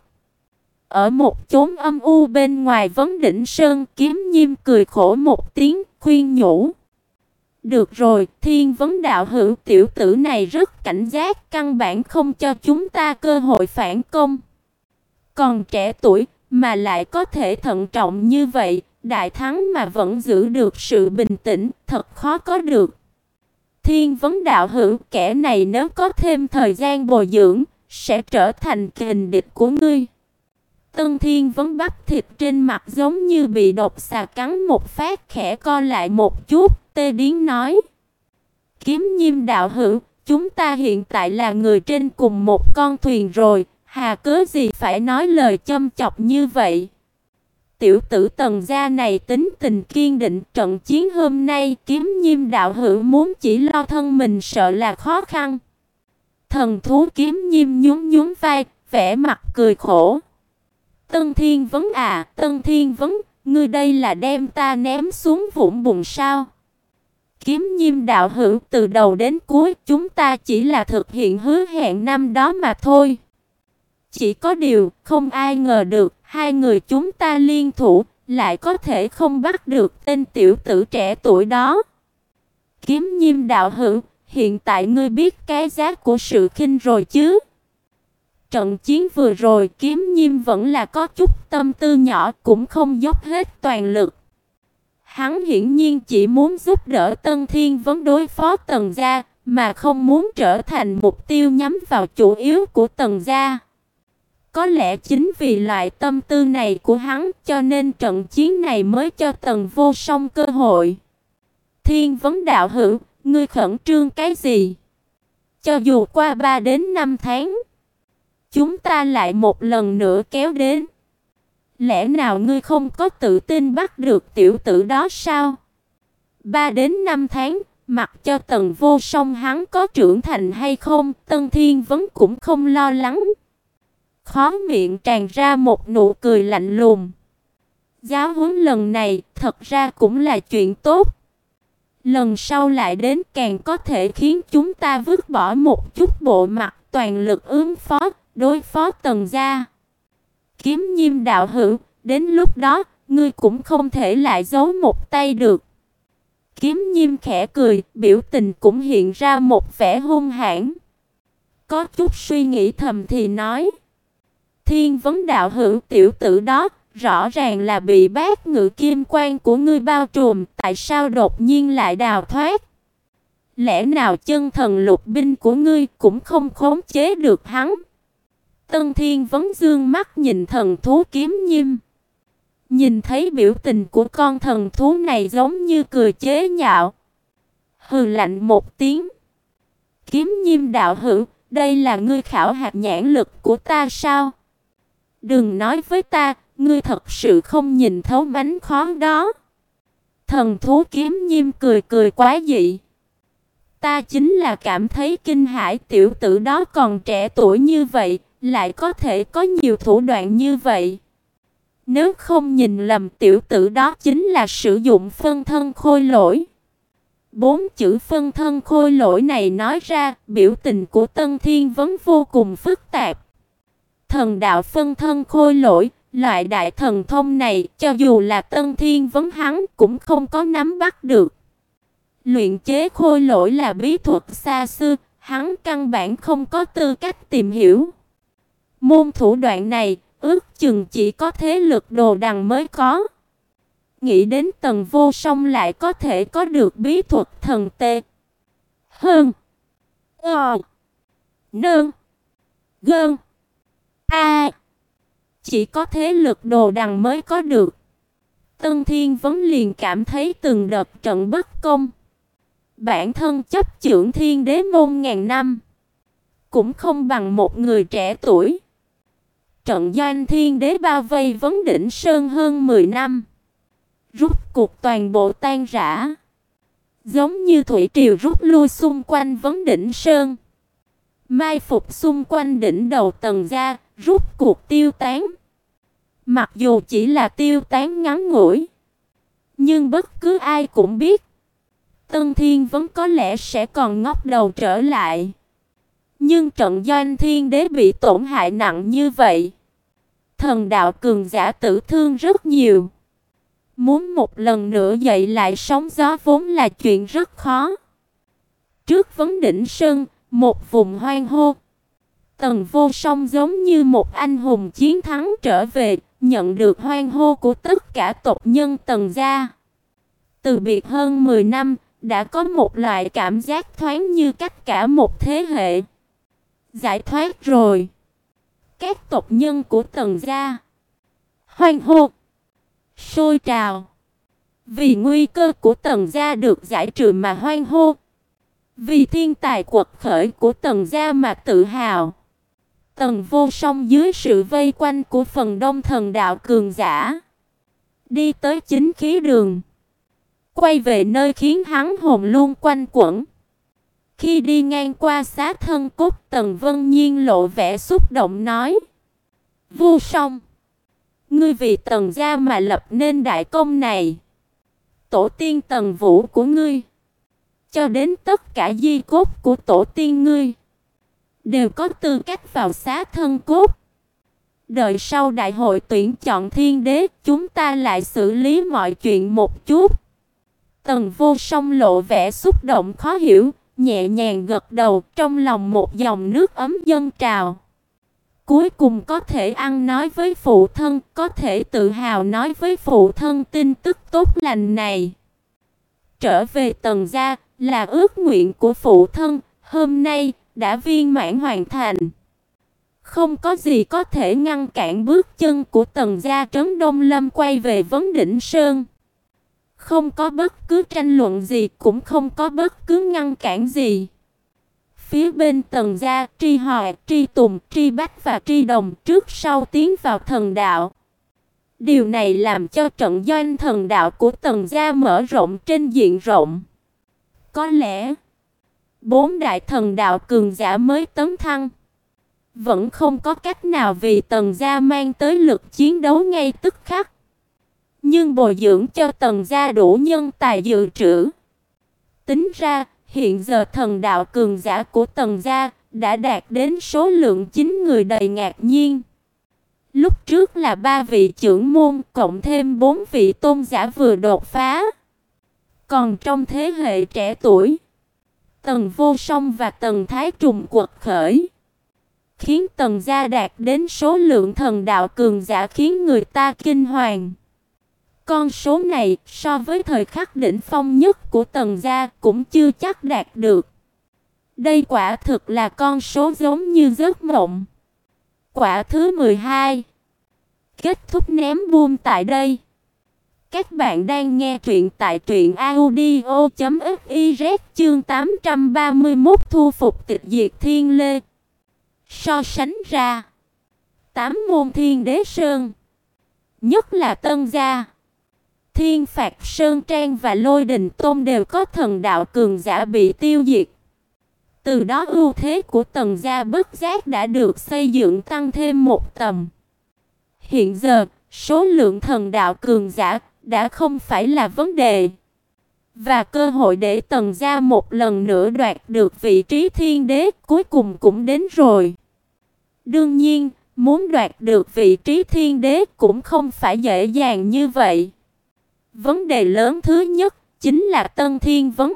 Ở một chốn âm u bên ngoài Vấn Đỉnh Sơn, Kiếm Nhiêm cười khổ một tiếng, khuyên nhủ: "Được rồi, Thiên Vấn đạo hữu, tiểu tử này rất cảnh giác, căn bản không cho chúng ta cơ hội phản công. Còn trẻ tuổi mà lại có thể thận trọng như vậy, đại thắng mà vẫn giữ được sự bình tĩnh, thật khó có được. Thiên Vấn đạo hữu, kẻ này nếu có thêm thời gian bồi dưỡng, sẽ trở thành kình địch của ngươi." Tân Thiên Vấn bắp thịt trên mặt giống như bị độc xà cắn một phát, khẽ co lại một chút, tê điếng nói: "Kiếm Nhiêm đạo hữu, chúng ta hiện tại là người trên cùng một con thuyền rồi, hà cớ gì phải nói lời châm chọc như vậy?" Tiểu tử Tần gia này tính tình kiên định, trận chiến hôm nay Kiếm Nhiêm đạo hữu muốn chỉ lo thân mình sợ là khó khăn. Thần thú Kiếm Nhiêm nhún nhún vai, vẻ mặt cười khổ: "Tân Thiên Vấn à, Tân Thiên Vấn, ngươi đây là đem ta ném xuống vũng bùn sao?" Kiếm Nhiêm đạo hữu, từ đầu đến cuối chúng ta chỉ là thực hiện hứa hẹn năm đó mà thôi. Chỉ có điều, không ai ngờ được, hai người chúng ta liên thủ, lại có thể không bắt được tên tiểu tử trẻ tuổi đó. Kiếm Nhiêm đạo hữu, hiện tại ngươi biết cái giá của sự khinh rồi chứ? Trận chiến vừa rồi Kiếm Nhiêm vẫn là có chút tâm tư nhỏ, cũng không dốc hết toàn lực. Hắn hiển nhiên chỉ muốn giúp đỡ Tân Thiên Vấn đối phó Tần gia, mà không muốn trở thành mục tiêu nhắm vào chủ yếu của Tần gia. Có lẽ chính vì loại tâm tư này của hắn, cho nên trận chiến này mới cho Tần Vô Song cơ hội. Thiên Vấn đạo hữu, ngươi khẩn trương cái gì? Cho dù qua ba đến năm tháng, chúng ta lại một lần nữa kéo đến. Lẽ nào ngươi không có tự tin bắt được tiểu tử đó sao? Ba đến năm tháng, mặc cho Tần Vô Song hắn có trưởng thành hay không, Tân Thiên Vấn cũng không lo lắng. Khóe miệng tràn ra một nụ cười lạnh lùng. Giáo huấn lần này thật ra cũng là chuyện tốt. Lần sau lại đến càng có thể khiến chúng ta vứt bỏ một chút bộ mặt, toàn lực ứng phó, đối phó Tần gia. Kiếm Nhiêm đạo hữu, đến lúc đó, ngươi cũng không thể lại giấu một tay được. Kiếm Nhiêm khẽ cười, biểu tình cũng hiện ra một vẻ hung hãn. Có chút suy nghĩ thầm thì nói: Thiên Vấn đạo hữu, tiểu tử đó rõ ràng là bị bát ngự kim quan của ngươi bao trùm, tại sao đột nhiên lại đào thoát? Lẽ nào chân thần lục binh của ngươi cũng không khống chế được hắn? Tân Thiên Vấn dương mắt nhìn thần thú Kiếm Nhiêm. Nhìn thấy biểu tình của con thần thú này giống như cười chế nhạo. Hừ lạnh một tiếng. Kiếm Nhiêm đạo hữu, đây là ngươi khảo hạt nhãn lực của ta sao? Đừng nói với ta, ngươi thật sự không nhìn thấu mánh khóe đó. Thần thú Kiếm Nhiêm cười cười quá dị. Ta chính là cảm thấy kinh hãi, tiểu tử đó còn trẻ tuổi như vậy, lại có thể có nhiều thủ đoạn như vậy. Nếu không nhìn lầm, tiểu tử đó chính là sử dụng phân thân khôi lỗi. Bốn chữ phân thân khôi lỗi này nói ra, biểu tình của Tân Thiên Vấn vô cùng phức tạp. Thần đạo phân thân khôi lỗi, loại đại thần thông này, cho dù là Tân Thiên Vấn hắn cũng không có nắm bắt được. Luyện chế khôi lỗi là bí thuật xa xưa, hắn căn bản không có tư cách tìm hiểu. Môn thủ đoạn này, ước chừng chỉ có thế lực đồ đằng mới có. Nghĩ đến Tần Vô Song lại có thể có được bí thuật thần tê. Hơn. Ờ. Nương. Gơn. A. Chỉ có thế lực đồ đằng mới có được. Tân Thiên Vấn liền cảm thấy từng đợt trận bất công. Bản thân chấp chưởng thiên đế môn ngàn năm, cũng không bằng một người trẻ tuổi. Trận doanh thiên đế bao vây Vấn Đỉnh Sơn hơn mười năm, rút cuộc toàn bộ tan rã. Giống như thủy triều rút lui xung quanh Vấn Đỉnh Sơn, mai phục xung quanh đỉnh đầu Tần gia, rút cuộc tiêu tán. Mặc dù chỉ là tiêu tán ngắn ngủi, nhưng bất cứ ai cũng biết Tân Thiên Vấn có lẽ sẽ còn ngóc đầu trở lại. Nhưng trận doanh thiên đế bị tổn hại nặng như vậy, thần đạo cường giả tử thương rất nhiều. Muốn một lần nữa dậy lại sóng gió vốn là chuyện rất khó. Trước Vấn Đỉnh Sơn, một vùng hoang hô, Tần Vô Song giống như một anh hùng chiến thắng trở về, nhận được hoan hô của tất cả tộc nhân Tần gia. Từ biệt hơn mười năm, đã có một loại cảm giác thoáng như cách cả một thế hệ. Giải thoát rồi. Các tộc nhân của Tần gia hoan hô, sôi trào. Vì nguy cơ của Tần gia được giải trừ mà hoan hô. Vì thiên tài quật khởi của Tần gia mà tự hào. Tần Vô Song dưới sự vây quanh của phần đông thần đạo cường giả, đi tới chính khí đường, quay về nơi khiến hắn hồn luôn quanh quẩn. Khi đi ngang qua xá thân cốt, Tần Vân Nhiên lộ vẻ xúc động nói: Vô Song, ngươi vì Tần gia mà lập nên đại công này. Tổ tiên Tần Vũ của ngươi, cho đến tất cả di cốt của tổ tiên ngươi, đều có tư cách vào xá thân cốt. Đợi sau đại hội tuyển chọn thiên đế, chúng ta lại xử lý mọi chuyện một chút. Tần Vô Song lộ vẻ xúc động khó hiểu, nhẹ nhàng gật đầu, trong lòng một dòng nước ấm dâng trào. Cuối cùng có thể ăn nói với phụ thân, có thể tự hào nói với phụ thân tin tức tốt lành này. Trở về Tần gia là ước nguyện của phụ thân, hôm nay đã viên mãn hoàn thành. Không có gì có thể ngăn cản bước chân của Tần gia Trấn Đông Lâm quay về Vấn Đỉnh Sơn. Không có bất cứ tranh luận gì, cũng không có bất cứ ngăn cản gì. Phía bên Tần gia, Tri Hòa, Tri Tùng, Tri Bách và Tri Đồng trước sau tiến vào thần đạo. Điều này làm cho trận doanh thần đạo của Tần gia mở rộng trên diện rộng. Có lẽ bốn đại thần đạo cường giả mới tấn thăng, vẫn không có cách nào vì Tần gia mang tới lực chiến đấu ngay tức khắc. Nhưng bồi dưỡng cho Tần gia đủ nhân tài dự trữ. Tính ra, hiện giờ thần đạo cường giả của Tần gia đã đạt đến số lượng chín người đầy ngạc nhiên. Lúc trước là ba vị trưởng môn cộng thêm bốn vị tôn giả vừa đột phá. Còn trong thế hệ trẻ tuổi, Tần Vô Song và Tần Thái Trùng quật khởi, khiến Tần gia đạt đến số lượng thần đạo cường giả khiến người ta kinh hoàng. Con số này so với thời khắc đỉnh phong nhất của Tần gia cũng chưa chắc đạt được. Đây quả thực là con số giống như giấc mộng. Quả thứ mười hai. Kết thúc ném boom tại đây. Các bạn đang nghe truyện tại truyện audio chấm fiz chương tám trăm ba mươi mốt thu phục tịch diệt thiên lê. So sánh ra, tám môn thiên đế sơn, nhất là Tân gia, Thiên Phạt Sơn Trang và Lôi Đình Tôn đều có thần đạo cường giả bị tiêu diệt. Từ đó ưu thế của Tần gia bất giác đã được xây dựng tăng thêm một tầm. Hiện giờ, số lượng thần đạo cường giả đã không phải là vấn đề, và cơ hội để Tần gia một lần nữa đoạt được vị trí thiên đế cuối cùng cũng đến rồi. Đương nhiên, muốn đoạt được vị trí thiên đế cũng không phải dễ dàng như vậy. Vấn đề lớn thứ nhất chính là Tân Thiên Vấn.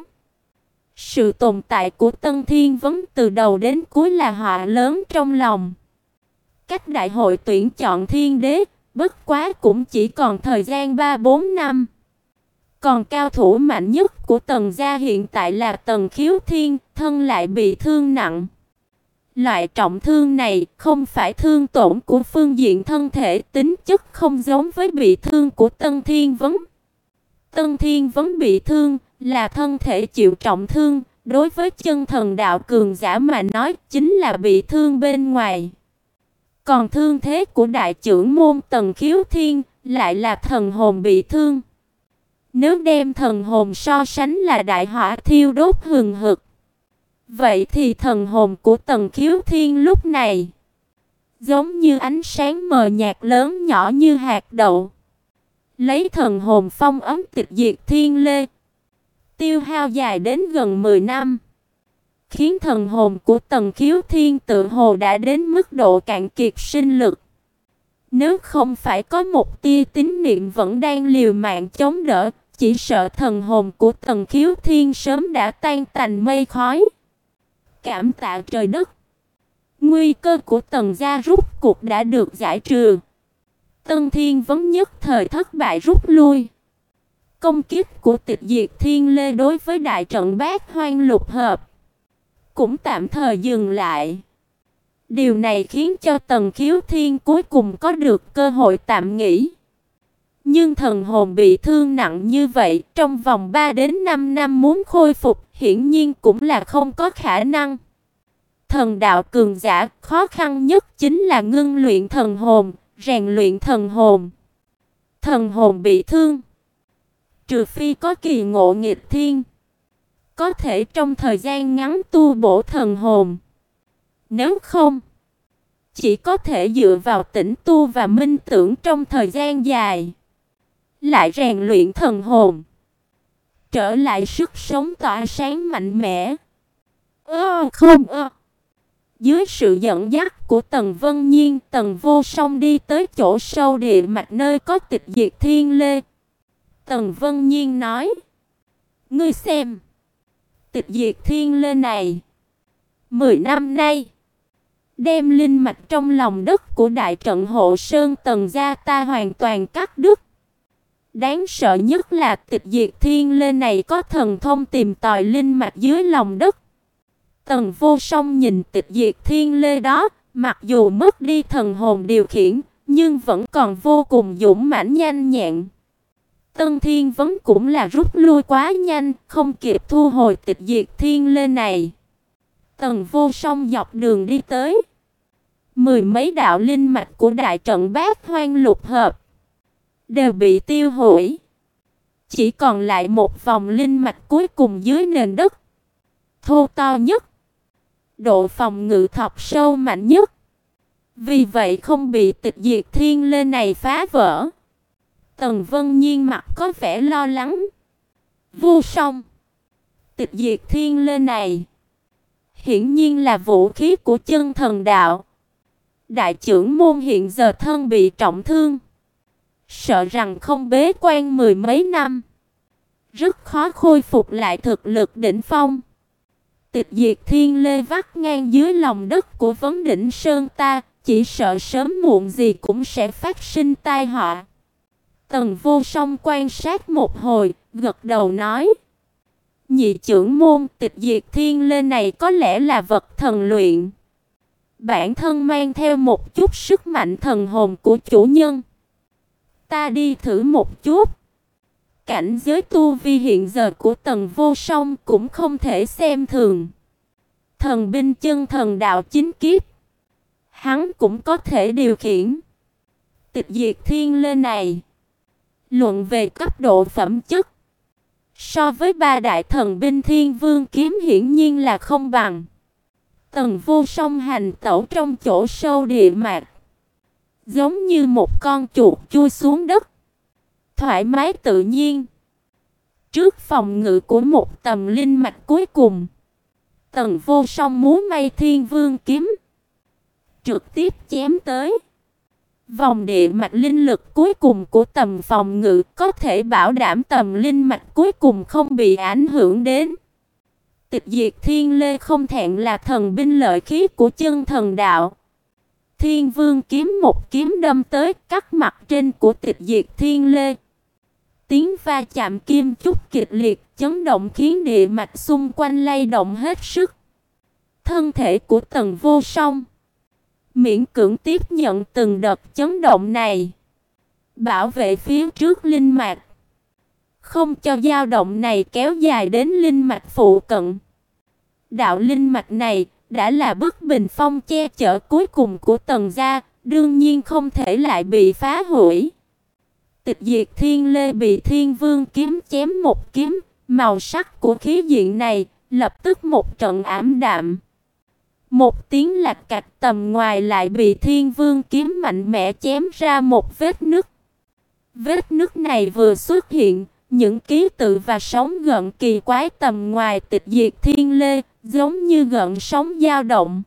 Sự tồn tại của Tân Thiên Vấn từ đầu đến cuối là họa lớn trong lòng. Cách đại hội tuyển chọn thiên đế, bất quá cũng chỉ còn thời gian ba bốn năm. Còn cao thủ mạnh nhất của Tần gia hiện tại là Tần Khiếu Thiên, thân lại bị thương nặng. Loại trọng thương này không phải thương tổn của phương diện thân thể, tính chất không giống với bị thương của Tân Thiên Vấn. Tân Thiên Vấn bị thương là thân thể chịu trọng thương, đối với chân thần đạo cường giả mà nói chính là bị thương bên ngoài. Còn thương thế của đại trưởng môn Tần Khiếu Thiên lại là thần hồn bị thương. Nếu đem thần hồn so sánh là đại hỏa thiêu đốt hừng hực, vậy thì thần hồn của Tần Khiếu Thiên lúc này giống như ánh sáng mờ nhạt lớn nhỏ như hạt đậu, lấy thần hồn phong ấn tịch diệt thiên lê, tiêu hao dài đến gần mười năm, khiến thần hồn của Tần Khiếu Thiên tự hồ đã đến mức độ cạn kiệt sinh lực. Nếu không phải có một tia tín niệm vẫn đang liều mạng chống đỡ, chỉ sợ thần hồn của Tần Khiếu Thiên sớm đã tan tành mây khói. Cảm tạ trời đất, nguy cơ của Tần gia rút cuộc đã được giải trừ. Tân Thiên Vấn nhất thời thất bại rút lui. Công kích của tịch diệt thiên lê đối với đại trận Bát Hoang lục hợp cũng tạm thời dừng lại. Điều này khiến cho Tần Khiếu Thiên cuối cùng có được cơ hội tạm nghỉ. Nhưng thần hồn bị thương nặng như vậy, trong vòng ba đến năm năm muốn khôi phục hiển nhiên cũng là không có khả năng. Thần đạo cường giả khó khăn nhất chính là ngưng luyện thần hồn, rèn luyện thần hồn. Thần hồn bị thương, trừ phi có kỳ ngộ nghịch thiên, có thể trong thời gian ngắn tu bổ thần hồn. Nếu không, chỉ có thể dựa vào tĩnh tu và minh tưởng trong thời gian dài, lại rèn luyện thần hồn, trở lại sức sống tỏa sáng mạnh mẽ. Ơ không ơ. Dưới sự dẫn dắt của Tần Vân Nhiên, Tần Vô Song đi tới chỗ sâu địa mạch nơi có tịch diệt thiên lê. Tần Vân Nhiên nói: "Ngươi xem, tịch diệt thiên lê này, mười năm nay đem linh mạch trong lòng đất của đại trận hộ sơn Tần gia ta hoàn toàn cắt đứt. Đáng sợ nhất là tịch diệt thiên lê này có thần thông tìm tòi linh mạch dưới lòng đất." Tần Vô Song nhìn tịch diệt thiên lê đó, mặc dù mất đi thần hồn điều khiển, nhưng vẫn còn vô cùng dũng mãnh nhanh nhẹn. Tân Thiên Vấn cũng là rút lui quá nhanh, không kịp thu hồi tịch diệt thiên lê này. Tần Vô Song dọc đường đi tới, mười mấy đạo linh mạch của đại trận Bát Hoang lục hợp đều bị tiêu hủy. Chỉ còn lại một vòng linh mạch cuối cùng dưới nền đất, thô to nhất, độ phòng ngự thọc sâu mạnh nhất, vì vậy không bị tịch diệt thiên lê này phá vỡ. Tần Vân Nhiên mặt có vẻ lo lắng. Vô Song, tịch diệt thiên lê này hiển nhiên là vũ khí của chân thần đạo. Đại trưởng môn hiện giờ thân bị trọng thương, sợ rằng không bế quan mười mấy năm, rất khó khôi phục lại thực lực đỉnh phong. Tịch diệt thiên lê vắt ngang dưới lòng đất của Vấn Đỉnh Sơn ta, chỉ sợ sớm muộn gì cũng sẽ phát sinh tai họa. Tần Vô Song quan sát một hồi, gật đầu nói: "Nhị trưởng môn, tịch diệt thiên lê này có lẽ là vật thần luyện. Bản thân mang theo một chút sức mạnh thần hồn của chủ nhân. Ta đi thử một chút." Cảnh giới tu vi hiện giờ của Tần Vô Song cũng không thể xem thường. Thần binh chân thần đạo chính kiếp, hắn cũng có thể điều khiển. Tịch diệt thiên lê này, luận về cấp độ phẩm chất, so với ba đại thần binh thiên vương kiếm hiển nhiên là không bằng. Tần Vô Song hành tẩu trong chỗ sâu địa mạch, giống như một con chuột chui xuống đất, thoải mái tự nhiên. Trước phòng ngự của một tầm linh mạch cuối cùng, Tần Vô Song múa may thiên vương kiếm, trực tiếp chém tới. Vòng địa mạch linh lực cuối cùng của tầm phòng ngự có thể bảo đảm tầm linh mạch cuối cùng không bị ảnh hưởng đến. Tịch diệt thiên lê không thẹn là thần binh lợi khí của chân thần đạo. Thiên vương kiếm một kiếm đâm tới, cắt mặt trên của tịch diệt thiên lê. tiếng va chạm kim chúc kịch liệt, chấn động khiến địa mạch xung quanh lay động hết sức. Thân thể của Tần Vô Song miễn cưỡng tiếp nhận từng đợt chấn động này, bảo vệ phía trước linh mạch, không cho dao động này kéo dài đến linh mạch phụ cận. Đạo linh mạch này đã là bức bình phong che chở cuối cùng của Tần gia, đương nhiên không thể lại bị phá hủy. Tịch Diệt Thiên Lê bị Thiên Vương kiếm chém một kiếm, màu sắc của khí diện này lập tức một trận ảm đạm. Một tiếng lạch cạch, tầm ngoài lại bị Thiên Vương kiếm mạnh mẽ chém ra một vết nứt. Vết nứt này vừa xuất hiện, những ký tự và sóng gợn kỳ quái tầm ngoài Tịch Diệt Thiên Lê giống như gợn sóng dao động.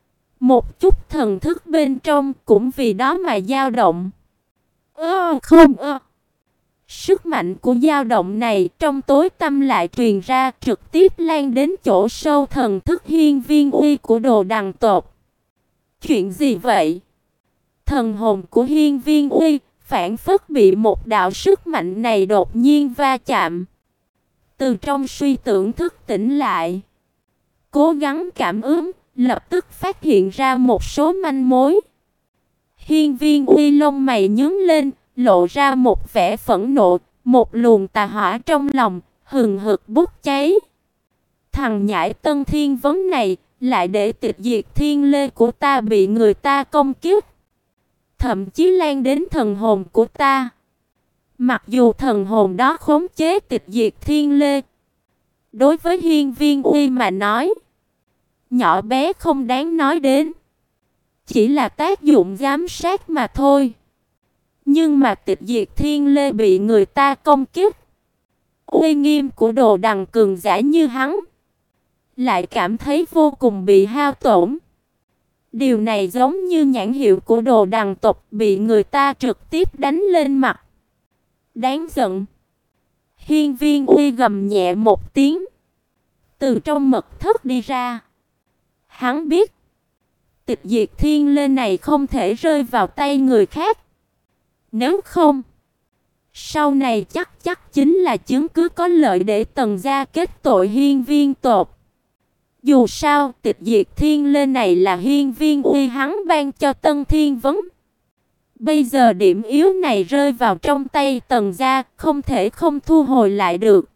Một chút thần thức bên trong cũng vì đó mà dao động. Ơ không ơ. Sức mạnh của dao động này trong tối tăm lại truyền ra, trực tiếp lan đến chỗ sâu thần thức Hiên Viên Uy của Đồ Đằng tộc. Chuyện gì vậy? Thần hồn của Hiên Viên Uy phản phất bị một đạo sức mạnh này đột nhiên va chạm. Từ trong suy tưởng thức tỉnh lại, cố gắng cảm ứng, lập tức phát hiện ra một số manh mối. Hiên Viên Uy lông mày nhướng lên, lộ ra một vẻ phẫn nộ, một luồng tà hỏa trong lòng hừng hực bốc cháy. Thằng nhãi Tân Thiên Vấn này lại để Tịch Diệt Thiên Lê của ta bị người ta công kích, thậm chí lan đến thần hồn của ta. Mặc dù thần hồn đó khống chế Tịch Diệt Thiên Lê, đối với Hiên Viên Uy mà nói, nhỏ bé không đáng nói đến, chỉ là tác dụng giám sát mà thôi. Nhưng mà Tịch Diệt Thiên Lê bị người ta công kích, uy nghiêm của Đồ Đằng cường giả như hắn lại cảm thấy vô cùng bị hao tổn. Điều này giống như nhãn hiệu của Đồ Đằng tộc bị người ta trực tiếp đánh lên mặt. Đáng giận. Hiên Viên Uy gầm nhẹ một tiếng, từ trong mật thất đi ra. Hắn biết Tịch Diệt Thiên Lê này không thể rơi vào tay người khác. Nếu không, sau này chắc chắc chính là chứng cứ có lợi để Tần gia kết tội Hiên Viên tộc. Dù sao, Tịch Diệt Thiên Lê này là Hiên Viên Uy hắn ban cho Tân Thiên Vấn. Bây giờ điểm yếu này rơi vào trong tay Tần gia, không thể không thu hồi lại được.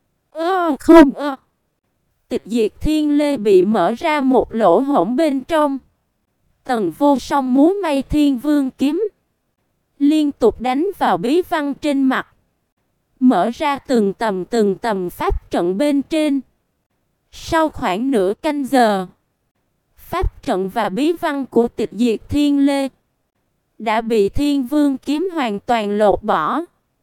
Ơ không ơ. Tịch Diệt Thiên Lê bị mở ra một lỗ hổng bên trong. Tần Vô Song múa may Thiên Vương kiếm, liên tục đánh vào bí văn trên mặt, mở ra từng tầm từng tầm pháp trận bên trên. Sau khoảng nửa canh giờ, pháp trận và bí văn của Tịch Diệt Thiên Lê đã bị Thiên Vương kiếm hoàn toàn lột bỏ,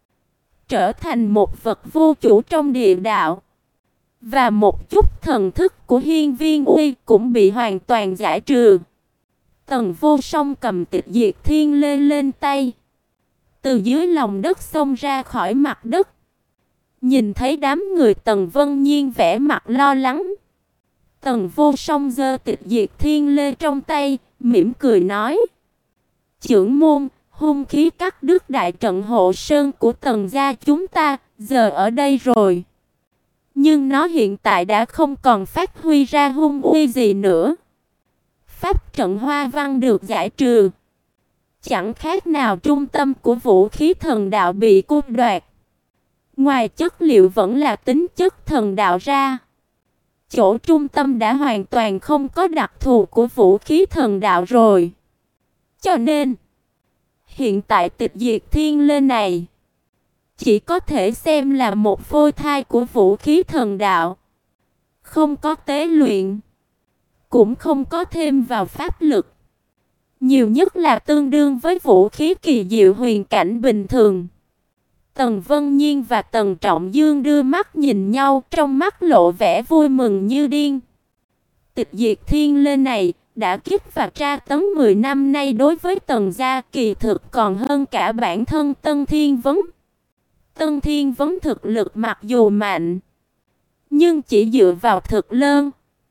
trở thành một vật vô chủ trong địa đạo. Và một chút thần thức của Hiên Viên Uy cũng bị hoàn toàn giải trừ. Tần Vô Song cầm Tịch Diệt Thiên Lê lên tay, từ dưới lòng đất xông ra khỏi mặt đất. Nhìn thấy đám người Tần Vân Nhiên vẻ mặt lo lắng, Tần Vô Song giơ Tịch Diệt Thiên Lê trong tay, mỉm cười nói: "Chưởng môn, hung khí cắt đứt đại trận hộ sơn của Tần gia chúng ta, giờ ở đây rồi. Nhưng nó hiện tại đã không còn phát huy ra hung uy gì nữa. Pháp trận hoa văn được giải trừ, chẳng khác nào trung tâm của vũ khí thần đạo bị cướp đoạt. Ngoài chất liệu vẫn là tính chất thần đạo ra, chỗ trung tâm đã hoàn toàn không có đặc thù của vũ khí thần đạo rồi. Cho nên, hiện tại Tịch Diệt Thiên Lê này chỉ có thể xem là một phôi thai của vũ khí thần đạo, không có tế luyện, cũng không có thêm vào pháp lực, nhiều nhất là tương đương với vũ khí kỳ diệu huyền cảnh bình thường." Tần Vân Nhiên và Tần Trọng Dương đưa mắt nhìn nhau, trong mắt lộ vẻ vui mừng như điên. Tịch Diệt Thiên Lê này đã kích và tra tấn mười năm nay đối với Tần gia kỳ thực còn hơn cả bản thân Tân Thiên Vấn. Tân Thiên Vấn thực lực mặc dù mạnh, nhưng chỉ dựa vào thực lơn.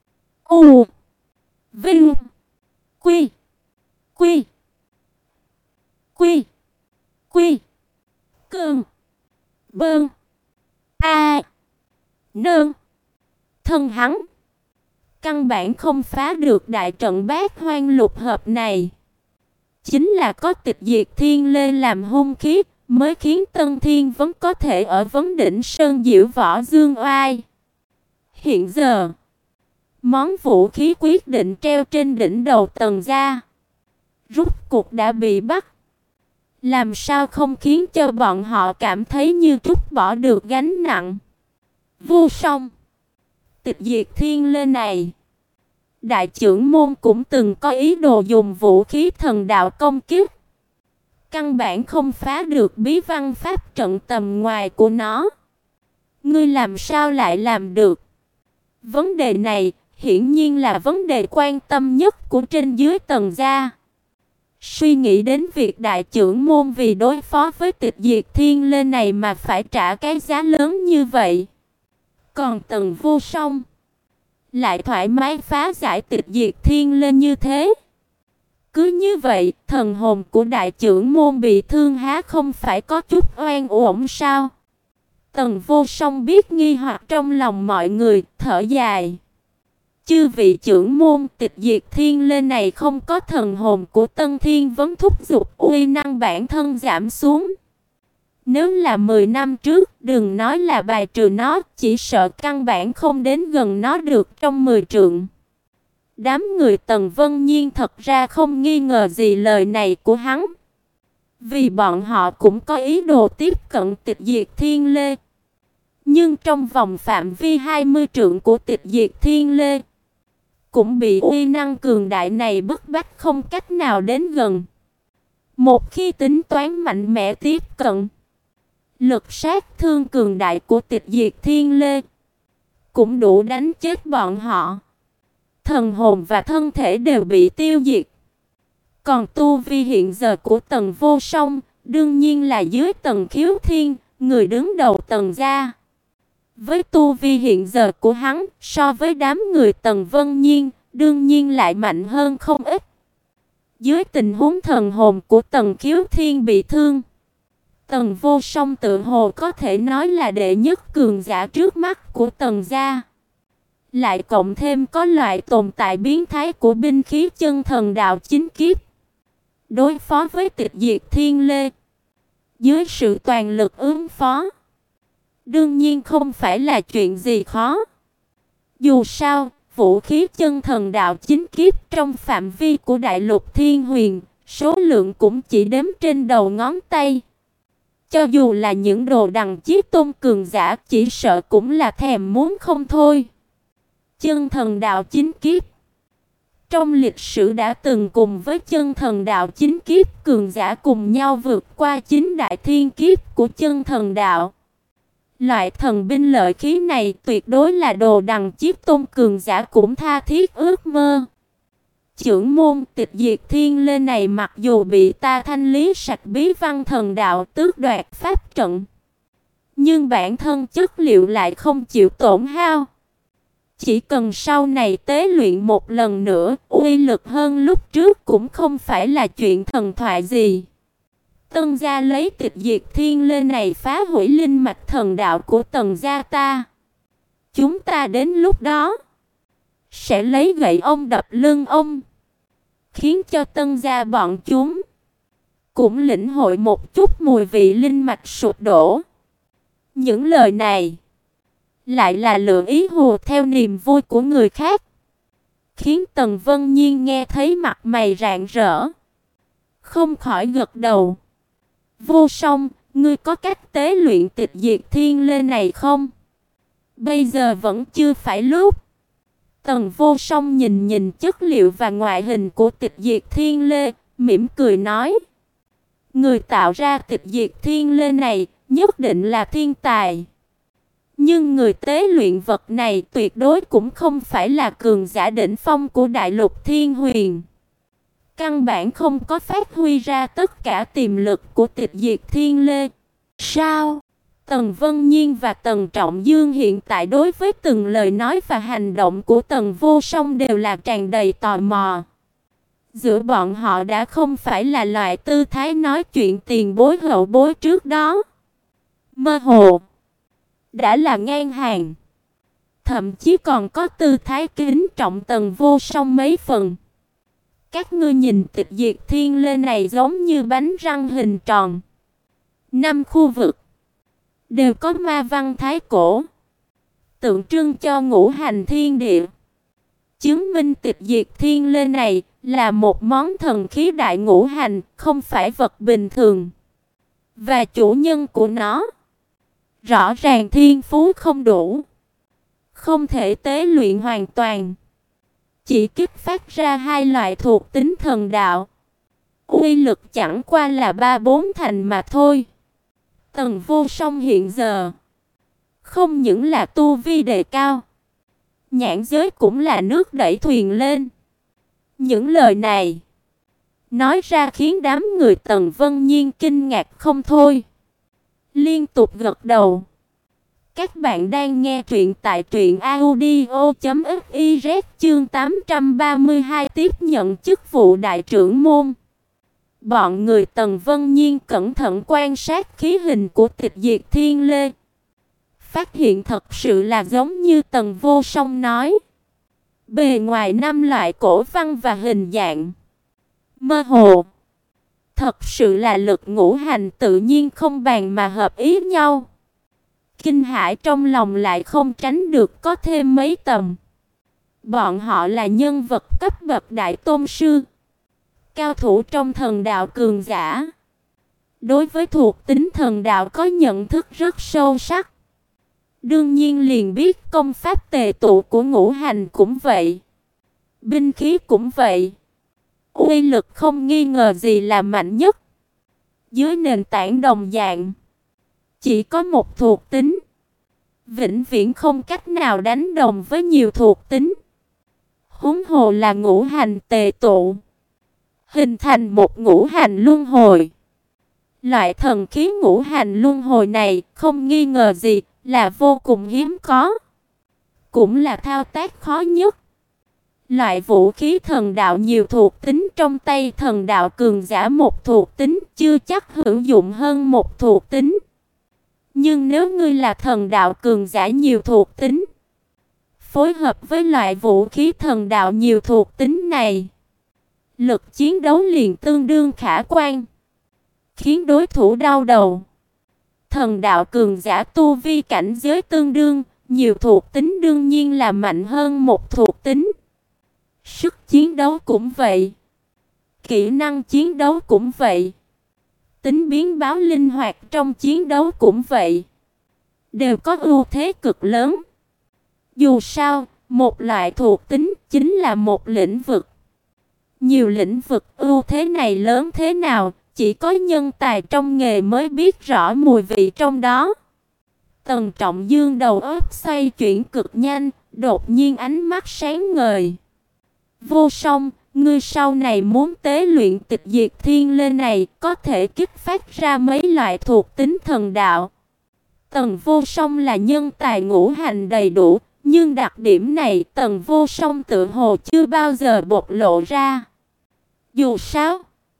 U Vinh Quy Quy Quy Quy Cơn Bơn. A. Nương. Thân hắn. Căn bản không phá được đại trận bát hoang lục hợp này. Chính là có tịch diệt thiên lê làm hung khí, mới khiến Tân Thiên vẫn có thể ở vấn đỉnh sơn diễu võ dương oai. Hiện giờ, món vũ khí quyết định treo trên đỉnh đầu Tần gia, rút cuộc đã bị bắt. Làm sao không khiến cho bọn họ cảm thấy như trút bỏ được gánh nặng. Vô Song, tịch diệt thiên lê này, đại trưởng môn cũng từng có ý đồ dùng vũ khí thần đạo công kích. Căn bản không phá được bí văn pháp trận tầm ngoài của nó. Ngươi làm sao lại làm được? Vấn đề này hiển nhiên là vấn đề quan tâm nhất của trên dưới Tần gia. Suy nghĩ đến việc đại trưởng môn vì đối phó với tịch diệt thiên lê này mà phải trả cái giá lớn như vậy. Còn Tần Vô Song lại thoải mái phá giải tịch diệt thiên lê như thế. Cứ như vậy, thần hồn của đại trưởng môn bị thương há không phải có chút oan uổng sao? Tần Vô Song biết nghi hoặc trong lòng mọi người, thở dài. Chư vị trưởng môn, tịch diệt thiên lê này không có thần hồn của Tân Thiên Vấn thúc giục uy năng bản thân giảm xuống. Nếu là mười năm trước, đừng nói là bài trừ nó, chỉ sợ căn bản không đến gần nó được trong mười trượng. Đám người Tần Vân Nhiên thật ra không nghi ngờ gì lời này của hắn. Vì bọn họ cũng có ý đồ tiếp cận tịch diệt thiên lê. Nhưng trong vòng phạm vi hai mươi trượng của tịch diệt thiên lê, cũng bị uy năng cường đại này bức bách không cách nào đến gần. Một khi tính toán mạnh mẽ tiếp cận, lực sát thương cường đại của tịch diệt thiên lê cũng đủ đánh chết bọn họ. Thần hồn và thân thể đều bị tiêu diệt. Còn tu vi hiện giờ của Tần Vô Song đương nhiên là dưới Tần Khiếu Thiên, người đứng đầu Tần gia. Với tu vi hiện giờ của hắn, so với đám người Tần Vân Nhiên, đương nhiên lại mạnh hơn không ít. Dưới tình huống thần hồn của Tần Khiếu Thiên bị thương, Tần Vô Song tự hồ có thể nói là đệ nhất cường giả trước mắt của Tần gia. Lại cộng thêm có loại tồn tại biến thái của binh khí chân thần đạo chính kiếp. Đối phó với tịch diệt thiên lê, dưới sự toàn lực ứng phó, đương nhiên không phải là chuyện gì khó. Dù sao, vũ khí chân thần đạo chính kiếp trong phạm vi của đại lục thiên huyền, số lượng cũng chỉ đếm trên đầu ngón tay. Cho dù là những đồ đằng chí tôn cường giả, chỉ sợ cũng là thèm muốn không thôi. Chân thần đạo chính kiếp trong lịch sử đã từng cùng với chân thần đạo chính kiếp cường giả cùng nhau vượt qua chín đại thiên kiếp của chân thần đạo. Loại thần binh lợi khí này tuyệt đối là đồ đằng chiếc tôn cường giả cũng tha thiết ước mơ. Trưởng môn tịch diệt thiên lê này mặc dù bị ta thanh lý sạch bí văn thần đạo tước đoạt pháp trận, nhưng bản thân chất liệu lại không chịu tổn hao. Chỉ cần sau này tế luyện một lần nữa, uy lực hơn lúc trước cũng không phải là chuyện thần thoại gì. Tân gia lấy tịch diệt thiên lê này phá hủy linh mạch thần đạo của Tần gia ta. Chúng ta đến lúc đó sẽ lấy gậy ông đập lưng ông, khiến cho Tân gia bọn chúng cũng lĩnh hội một chút mùi vị linh mạch sụp đổ. Những lời này lại là lựa ý hùa theo niềm vui của người khác, khiến Tần Vân Nhiên nghe thấy mặt mày rạng rỡ, không khỏi gật đầu. Vô Song, ngươi có cách tế luyện tịch diệt thiên lê này không? Bây giờ vẫn chưa phải lúc. Tần Vô Song nhìn nhìn chất liệu và ngoại hình của tịch diệt thiên lê, mỉm cười nói. Người tạo ra tịch diệt thiên lê này nhất định là thiên tài. Nhưng người tế luyện vật này tuyệt đối cũng không phải là cường giả đỉnh phong của đại lục thiên huyền. Căn bản không có phát huy ra tất cả tiềm lực của tịch diệt thiên lê. Sao? Tần Vân Nhiên và Tần Trọng Dương hiện tại đối với từng lời nói và hành động của Tần Vô Song đều là tràn đầy tò mò. Giữa bọn họ đã không phải là loại tư thái nói chuyện tiền bối hậu bối trước đó, mơ hồ, đã là ngang hàng, thậm chí còn có tư thái kính trọng Tần Vô Song mấy phần. Các ngươi nhìn Tịch Diệt Thiên Lê này giống như bánh răng hình tròn. Năm khu vực đều có ma văn thái cổ, tượng trưng cho ngũ hành thiên địa. Chứng minh Tịch Diệt Thiên Lê này là một món thần khí đại ngũ hành, không phải vật bình thường. Và chủ nhân của nó rõ ràng thiên phú không đủ, không thể tế luyện hoàn toàn, chỉ kích phát ra hai loại thuộc tính thần đạo. Uy lực chẳng qua là ba bốn thành mà thôi. Tần Vô Song hiện giờ không những là tu vi đề cao, nhãn giới cũng là nước đẩy thuyền lên. Những lời này nói ra khiến đám người Tần Vân Nhiên kinh ngạc không thôi, liên tục gật đầu. Các bạn đang nghe truyện tại truyện audio chấm fiz chương tám trăm ba mươi hai tiếp nhận chức vụ đại trưởng môn. Bọn người Tần Vân Nhiên cẩn thận quan sát khí hình của Tịch Diệt Thiên Lê, phát hiện thật sự là giống như Tần Vô Song nói. Bề ngoài năm loại cổ văn và hình dạng mơ hồ, thật sự là lực ngũ hành tự nhiên không bàn mà hợp ý nhau. Kinh hãi trong lòng lại không tránh được có thêm mấy tầm. Bọn họ là nhân vật cấp bậc đại tôn sư, cao thủ trong thần đạo cường giả, đối với thuộc tính thần đạo có nhận thức rất sâu sắc. Đương nhiên liền biết công pháp tề tụ của ngũ hành cũng vậy, binh khí cũng vậy, uy lực không nghi ngờ gì là mạnh nhất. Dưới nền tảng đồng dạng, chỉ có một thuộc tính, vĩnh viễn không cách nào đánh đồng với nhiều thuộc tính. Huống hồ là ngũ hành tề tụ, hình thành một ngũ hành luân hồi. Loại thần khí ngũ hành luân hồi này không nghi ngờ gì là vô cùng hiếm có, cũng là thao tác khó nhất. Loại vũ khí thần đạo nhiều thuộc tính trong tay thần đạo cường giả một thuộc tính chưa chắc hữu dụng hơn một thuộc tính. Nhưng nếu ngươi là thần đạo cường giả nhiều thuộc tính, phối hợp với loại vũ khí thần đạo nhiều thuộc tính này, lực chiến đấu liền tương đương khả quan, khiến đối thủ đau đầu. Thần đạo cường giả tu vi cảnh giới tương đương, nhiều thuộc tính đương nhiên là mạnh hơn một thuộc tính. Sức chiến đấu cũng vậy, kỹ năng chiến đấu cũng vậy, tính biến báo linh hoạt trong chiến đấu cũng vậy, đều có ưu thế cực lớn. Dù sao, một loại thuộc tính chính là một lĩnh vực. Nhiều lĩnh vực ưu thế này lớn thế nào, chỉ có nhân tài trong nghề mới biết rõ mùi vị trong đó. Tần Trọng Dương đầu óc xoay chuyển cực nhanh, đột nhiên ánh mắt sáng ngời. Vô Song, ngươi sau này muốn tế luyện Tịch Diệt Thiên Lê này, có thể kích phát ra mấy loại thuộc tính thần đạo. Tần Vô Song là nhân tài ngũ hành đầy đủ, nhưng đặc điểm này Tần Vô Song tự hồ chưa bao giờ bộc lộ ra. Dù sao,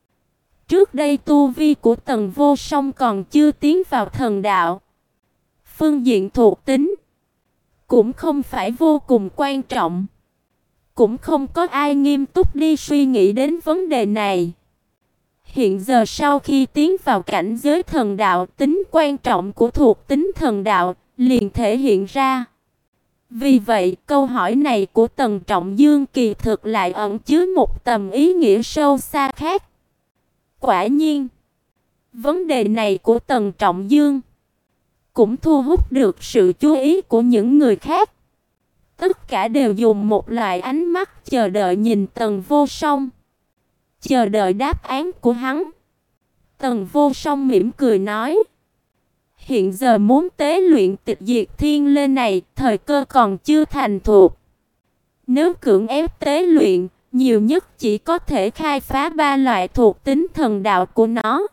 trước đây tu vi của Tần Vô Song còn chưa tiến vào thần đạo. Phương diện thuộc tính cũng không phải vô cùng quan trọng, cũng không có ai nghiêm túc đi suy nghĩ đến vấn đề này. Hiện giờ sau khi tiến vào cảnh giới thần đạo, tính quan trọng của thuộc tính thần đạo liền thể hiện ra. Vì vậy, câu hỏi này của Tần Trọng Dương kỳ thực lại ẩn chứa một tầm ý nghĩa sâu xa khác. Quả nhiên, vấn đề này của Tần Trọng Dương cũng thu hút được sự chú ý của những người khác. Tất cả đều dùng một loại ánh mắt chờ đợi nhìn Tần Vô Song, chờ đợi đáp án của hắn. Tần Vô Song mỉm cười nói: hiện giờ muốn tế luyện Tịch Diệt Thiên Lê này, thời cơ còn chưa thành thục. Nếu cưỡng ép tế luyện, nhiều nhất chỉ có thể khai phá ba loại thuộc tính thần đạo của nó.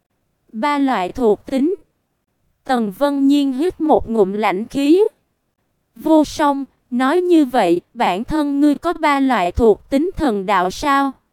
Ba loại thuộc tính? Tần Vân Nhiên hít một ngụm lãnh khí. Vô Song, nói như vậy, bản thân ngươi có ba loại thuộc tính thần đạo sao?